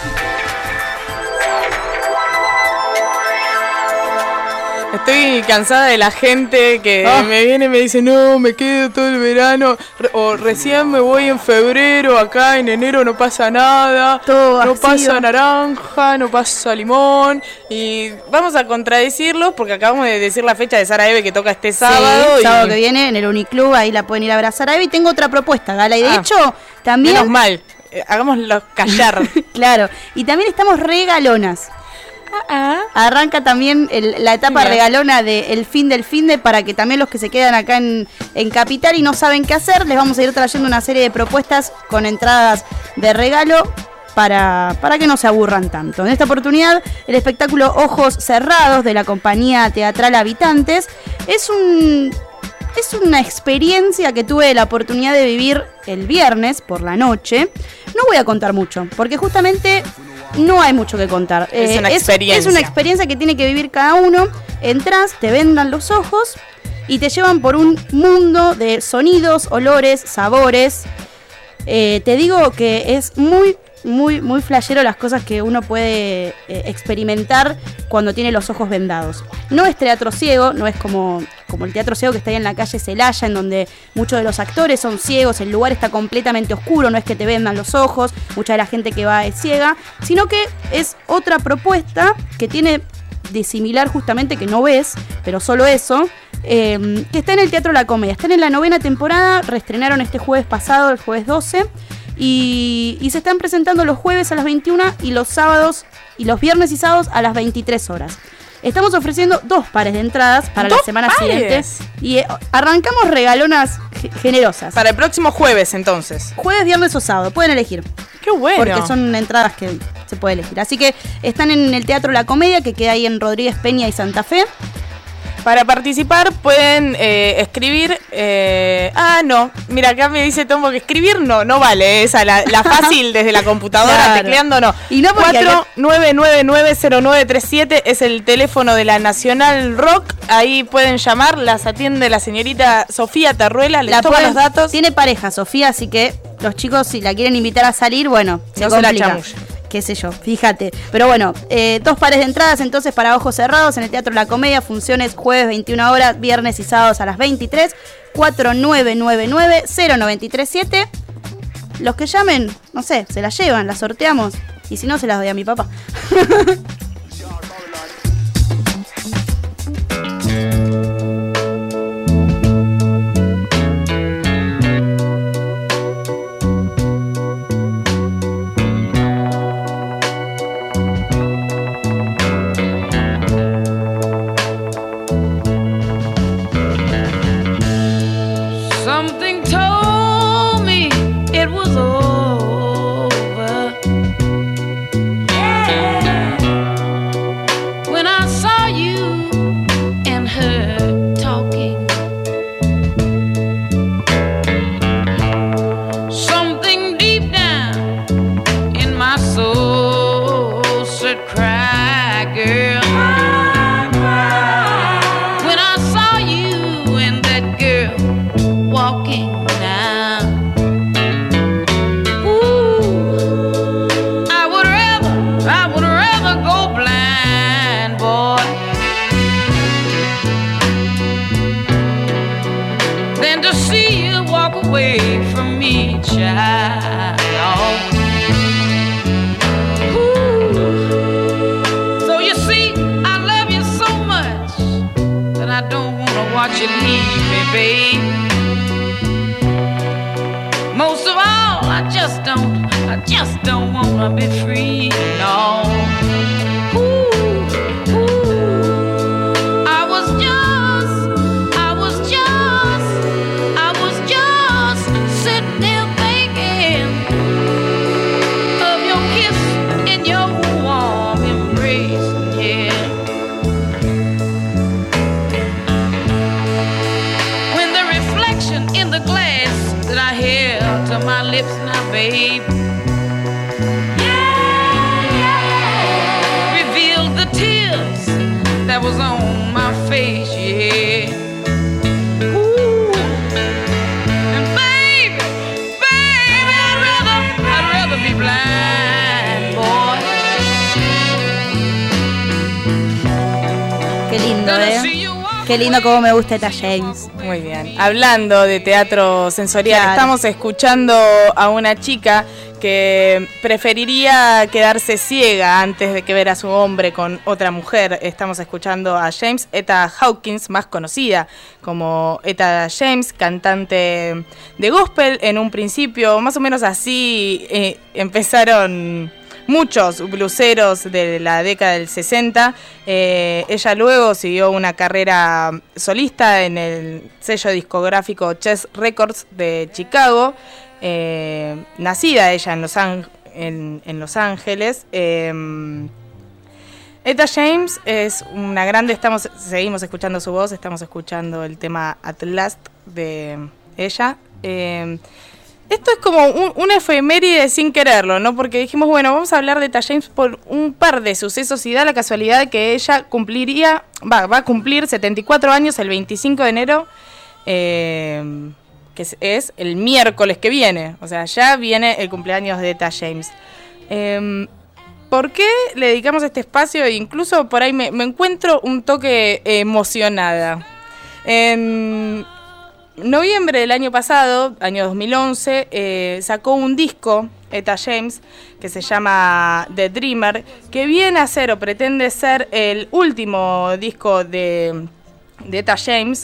Estoy cansada de la gente que me viene y me dice, no, me quedo todo el verano, o recién me voy en febrero, acá en enero no pasa nada, todo no vacío. pasa naranja, no pasa limón, y vamos a contradecirlos porque acabamos de decir la fecha de Sara Eve que toca este sábado. Sí, sábado que viene en el Uniclub, ahí la pueden ir a ver a Sara Eve. Y tengo otra propuesta, Gala, y de hecho también... Menos mal, hagámoslo callar. Claro, y también estamos regalonas. Arranca también la etapa Bien. regalona de El Fin del Finde, para que también los que se quedan acá en Capital y no saben qué hacer, les vamos a ir trayendo una serie de propuestas con entradas de regalo para que no se aburran tanto. En esta oportunidad, el espectáculo Ojos Cerrados de la compañía teatral Habitantes es una experiencia que tuve la oportunidad de vivir el viernes por la noche. No voy a contar mucho, porque justamente no hay mucho que contar. Es una experiencia. Es una experiencia que tiene que vivir cada uno. Entras, te vendan los ojos y te llevan por un mundo de sonidos, olores, sabores. Te digo que es muy flashero las cosas que uno puede experimentar cuando tiene los ojos vendados. No es teatro ciego, no es como el teatro ciego que está ahí en la calle Celaya, en donde muchos de los actores son ciegos, el lugar está completamente oscuro, no es que te vendan los ojos, mucha de la gente que va es ciega, sino que es otra propuesta que tiene de similar justamente que no ves, pero solo eso, que está en el Teatro La Comedia. Están en la 9ª temporada, reestrenaron este jueves pasado, el jueves 12, y se están presentando los jueves a las 21 y los sábados y los viernes y sábados a las 23 horas. Estamos ofreciendo 2 pares de entradas para la semana siguiente y arrancamos regalonas generosas. Para el próximo jueves, entonces. Jueves, viernes o sábado, pueden elegir. ¡Qué bueno! Porque son entradas que se puede elegir. Así que están en el Teatro La Comedia, que queda ahí en Rodríguez Peña y Santa Fe. Para participar pueden escribir... no. Mira, acá me dice Tombo que escribir no vale. Esa, la fácil desde la computadora, Claro. tecleando no. Y no porque 49990937 es el teléfono de la Nacional Rock. Ahí pueden llamar, las atiende la señorita Sofía Tarruela, les toma los datos. Tiene pareja, Sofía, así que los chicos, si la quieren invitar a salir, bueno, se No se la complica. chamulla. Qué sé yo, fíjate. Pero bueno, 2 pares de entradas entonces para Ojos Cerrados en el Teatro La Comedia. Funciones jueves 21 horas, viernes y sábados a las 23. 4999-0937. Los que llamen, no sé, se las llevan, las sorteamos. Y si no, se las doy a mi papá. Something told me it was over. When I saw you and her talking, something deep down in my soul said, "Cry, girl." When I saw you and that girl walking now, ooh, I would rather go blind, boy, than to see you walk away from me, child. Ooh. So you see, I love you so much that I don't wanna watch you leave me, babe. Most of all, I just don't wanna be free, no. Ooh, ooh. I was just sitting there thinking of your kiss and your warm embrace, yeah. When the reflection in the glass that I held to my lips now, babe, revealed the tears that was on my face, yeah. Ooh. And baby, I'd rather be blind, boy. Qué lindo, Qué lindo cómo me gusta Eta James. Muy bien. Hablando de teatro sensorial, Claro. estamos escuchando a una chica que preferiría quedarse ciega antes de que ver a su hombre con otra mujer. Estamos escuchando a James Etta Hawkins, más conocida como Etta James, cantante de gospel. En un principio, más o menos así, empezaron muchos bluseros de la década del 60. Ella luego siguió una carrera solista en el sello discográfico Chess Records de Chicago. Nacida ella en Los Ángeles. Etta James es una grande, seguimos escuchando su voz, estamos escuchando el tema At Last de ella. Esto es como una efeméride sin quererlo, ¿no? Porque dijimos, bueno, vamos a hablar de Etta James por un par de sucesos y da la casualidad que ella va a cumplir 74 años el 25 de enero, que es el miércoles que viene. O sea, ya viene el cumpleaños de Etta James. ¿Por qué le dedicamos este espacio? E incluso por ahí me encuentro un toque emocionada. En noviembre del año pasado, año 2011, sacó un disco, Etta James, que se llama The Dreamer, que viene a ser o pretende ser el último disco de Etta James,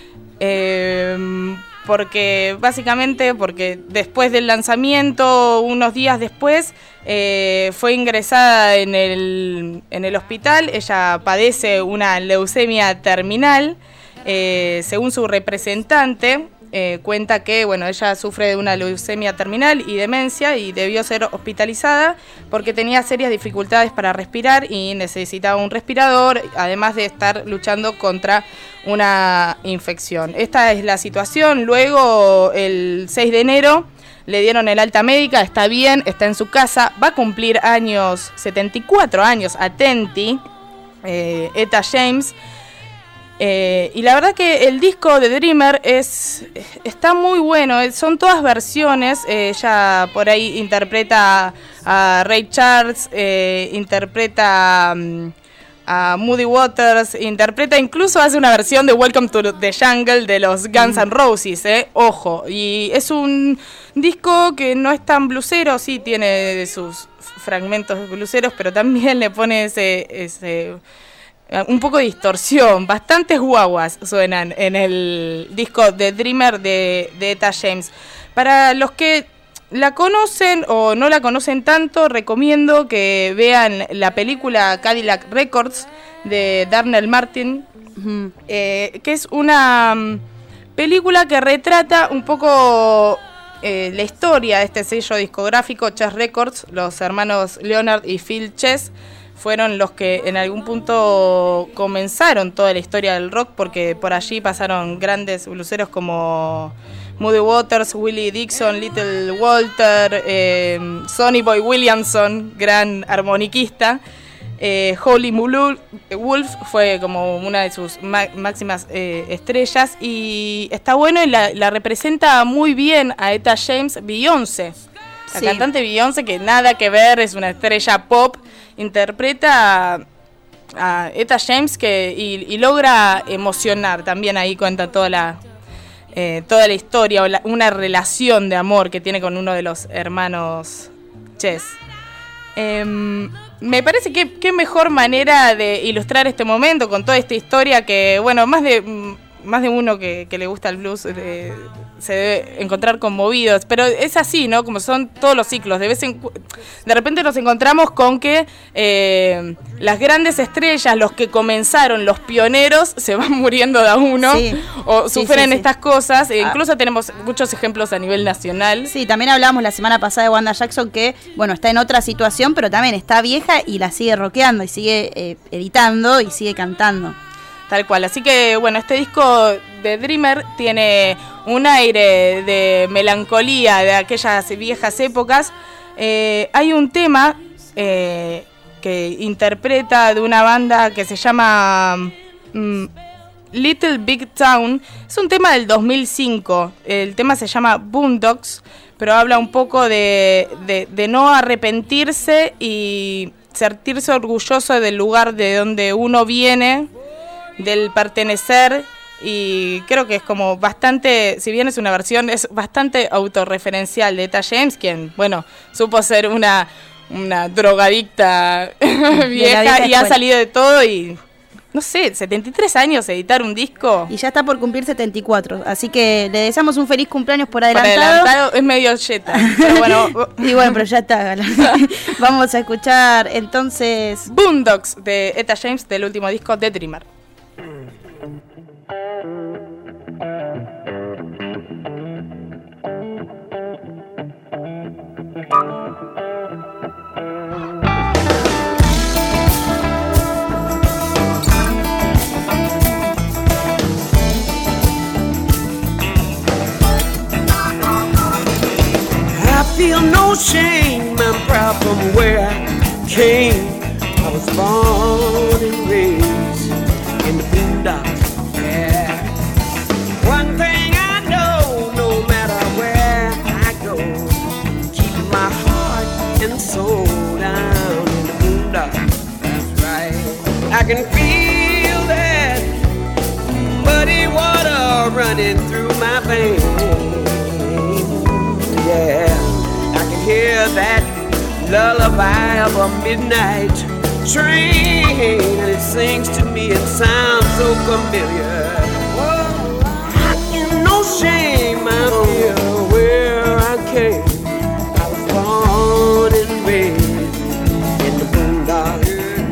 porque después del lanzamiento, unos días después, fue ingresada en el hospital. Ella padece una leucemia terminal. Según su representante, cuenta que ella sufre de una leucemia terminal y demencia y debió ser hospitalizada porque tenía serias dificultades para respirar y necesitaba un respirador, además de estar luchando contra una infección. Esta es la situación. Luego, el 6 de enero, le dieron el alta médica, está bien, está en su casa, va a cumplir 74 años, atenti, Etta James. Y la verdad que el disco de Dreamer está muy bueno, son todas versiones. Ella por ahí interpreta a Ray Charles, interpreta a Muddy Waters, incluso hace una versión de Welcome to the Jungle de los Guns N' Roses, ojo. Y es un disco que no es tan blusero, sí tiene sus fragmentos bluseros, pero también le pone ese un poco de distorsión. Bastantes guaguas suenan en el disco de Dreamer de Etta James. Para los que la conocen o no la conocen tanto, recomiendo que vean la película Cadillac Records de Darnell Martin, que es una película que retrata un poco la historia de este sello discográfico Chess Records. Los hermanos Leonard y Phil Chess fueron los que en algún punto comenzaron toda la historia del rock, porque por allí pasaron grandes bluseros como Muddy Waters, Willie Dixon, Little Walter, Sonny Boy Williamson, gran armoniquista. Howlin' Wolf fue como una de sus máximas estrellas, y está bueno y la representa muy bien a Etta James Beyoncé. La cantante Beyoncé, que nada que ver, es una estrella pop, interpreta a Etta James y logra emocionar. También ahí cuenta toda la historia, o una relación de amor que tiene con uno de los hermanos Chess. Me parece que qué mejor manera de ilustrar este momento con toda esta historia que, bueno, más de uno que le gusta el blues se debe encontrar conmovidos, pero es así, ¿no? Como son todos los ciclos. De repente nos encontramos con que las grandes estrellas, los que comenzaron, los pioneros, se van muriendo de a uno, o sufren estas cosas. Incluso tenemos muchos ejemplos a nivel nacional. Sí, también hablábamos la semana pasada de Wanda Jackson, que, bueno, está en otra situación, pero también está vieja y la sigue rockeando y sigue editando y sigue cantando. Tal cual, así que bueno, este disco de Dreamer tiene un aire de melancolía de aquellas viejas épocas. Hay un tema que interpreta de una banda que se llama Little Big Town. Es un tema del 2005, el tema se llama Boondocks, pero habla un poco de no arrepentirse y sentirse orgulloso del lugar de donde uno viene, del pertenecer, y creo que es como bastante, si bien es una versión, es bastante autorreferencial de Etta James, quien, bueno, supo ser una drogadicta vieja y ha salido de todo y no sé, 73 años editar un disco. Y ya está por cumplir 74, así que le deseamos un feliz cumpleaños por Por adelantado es medio yeta, pero bueno. Y bueno, pero ya está. Vamos a escuchar entonces Boondocks de Etta James del último disco The Dreamer. I feel no shame, I'm proud from where I came. I was born and raised in the boondocks, yeah. One thing I know, no matter where I go, keep my heart and soul down in the boondocks, that's right. I can feel that muddy water running through my veins, yeah. I can hear that lullaby of a midnight train, and it sings to me and sounds so familiar. I am no shame, I'm here where I came. I was born and raised in the boondocks.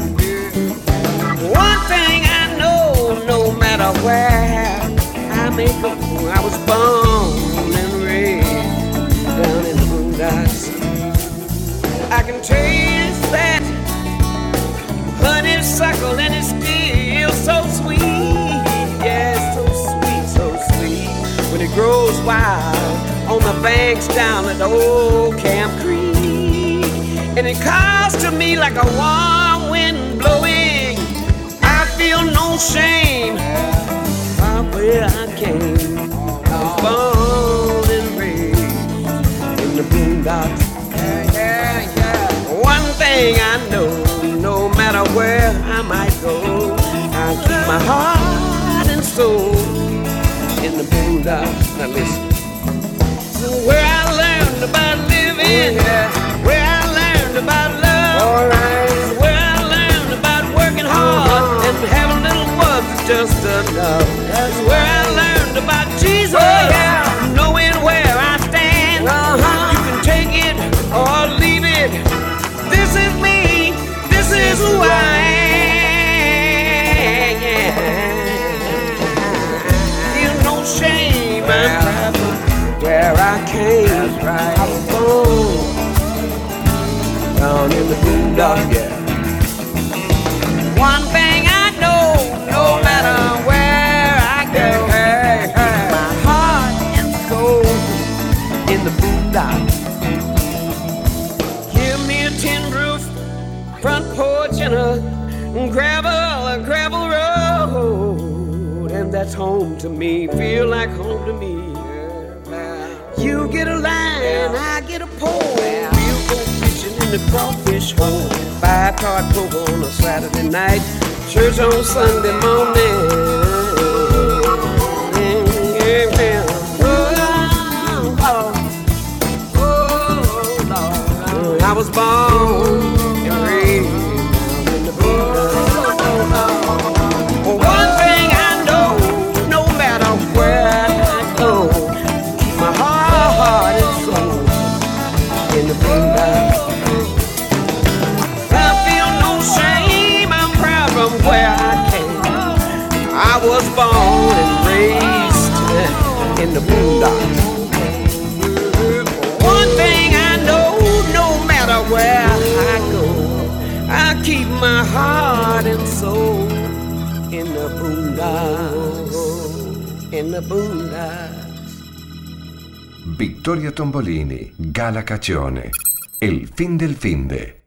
One thing I know, no matter where I may go, I was born and raised down in the boondocks. I can taste that honeysuckle and it's still so sweet. Yeah, so sweet, so sweet. When it grows wild on the banks down at the old Camp Creek, and it calls to me like a warm wind blowing. I feel no shame of where I came. I was born and raised in the boondocks. One thing I know, no matter where I might go, I'll keep my heart and soul in the boondocks. Now listen. So where I learned about living, where I learned about love, where I learned about working hard and having little was just enough. That's where I learned about Jesus, knowing where I stand. You can take it or leave it. This is me, this is who I am. Feel no shame, I'm proud of where I came. I was born down in the boondocks. One thing I know, no matter where I go, keep my heart and soul in the boondocks. Tin roof, front porch, and a gravel road, and that's home to me. Feel like home to me. You get a line, I get a pole. We'll go fishing in the crawfish hole. 5-card poker on a Saturday night, church on Sunday morning. Yeah. I was born and raised in the boondocks. One thing I know, no matter where I go, keep my heart and soul in the boondocks. I feel no shame, I'm proud from where I came. I was born and raised in the boondocks. One thing I know, no matter where I go, I keep my heart and soul in the boondocks, in the boondocks. Victoria Tombolini, Gala Cacione, El fin del finde.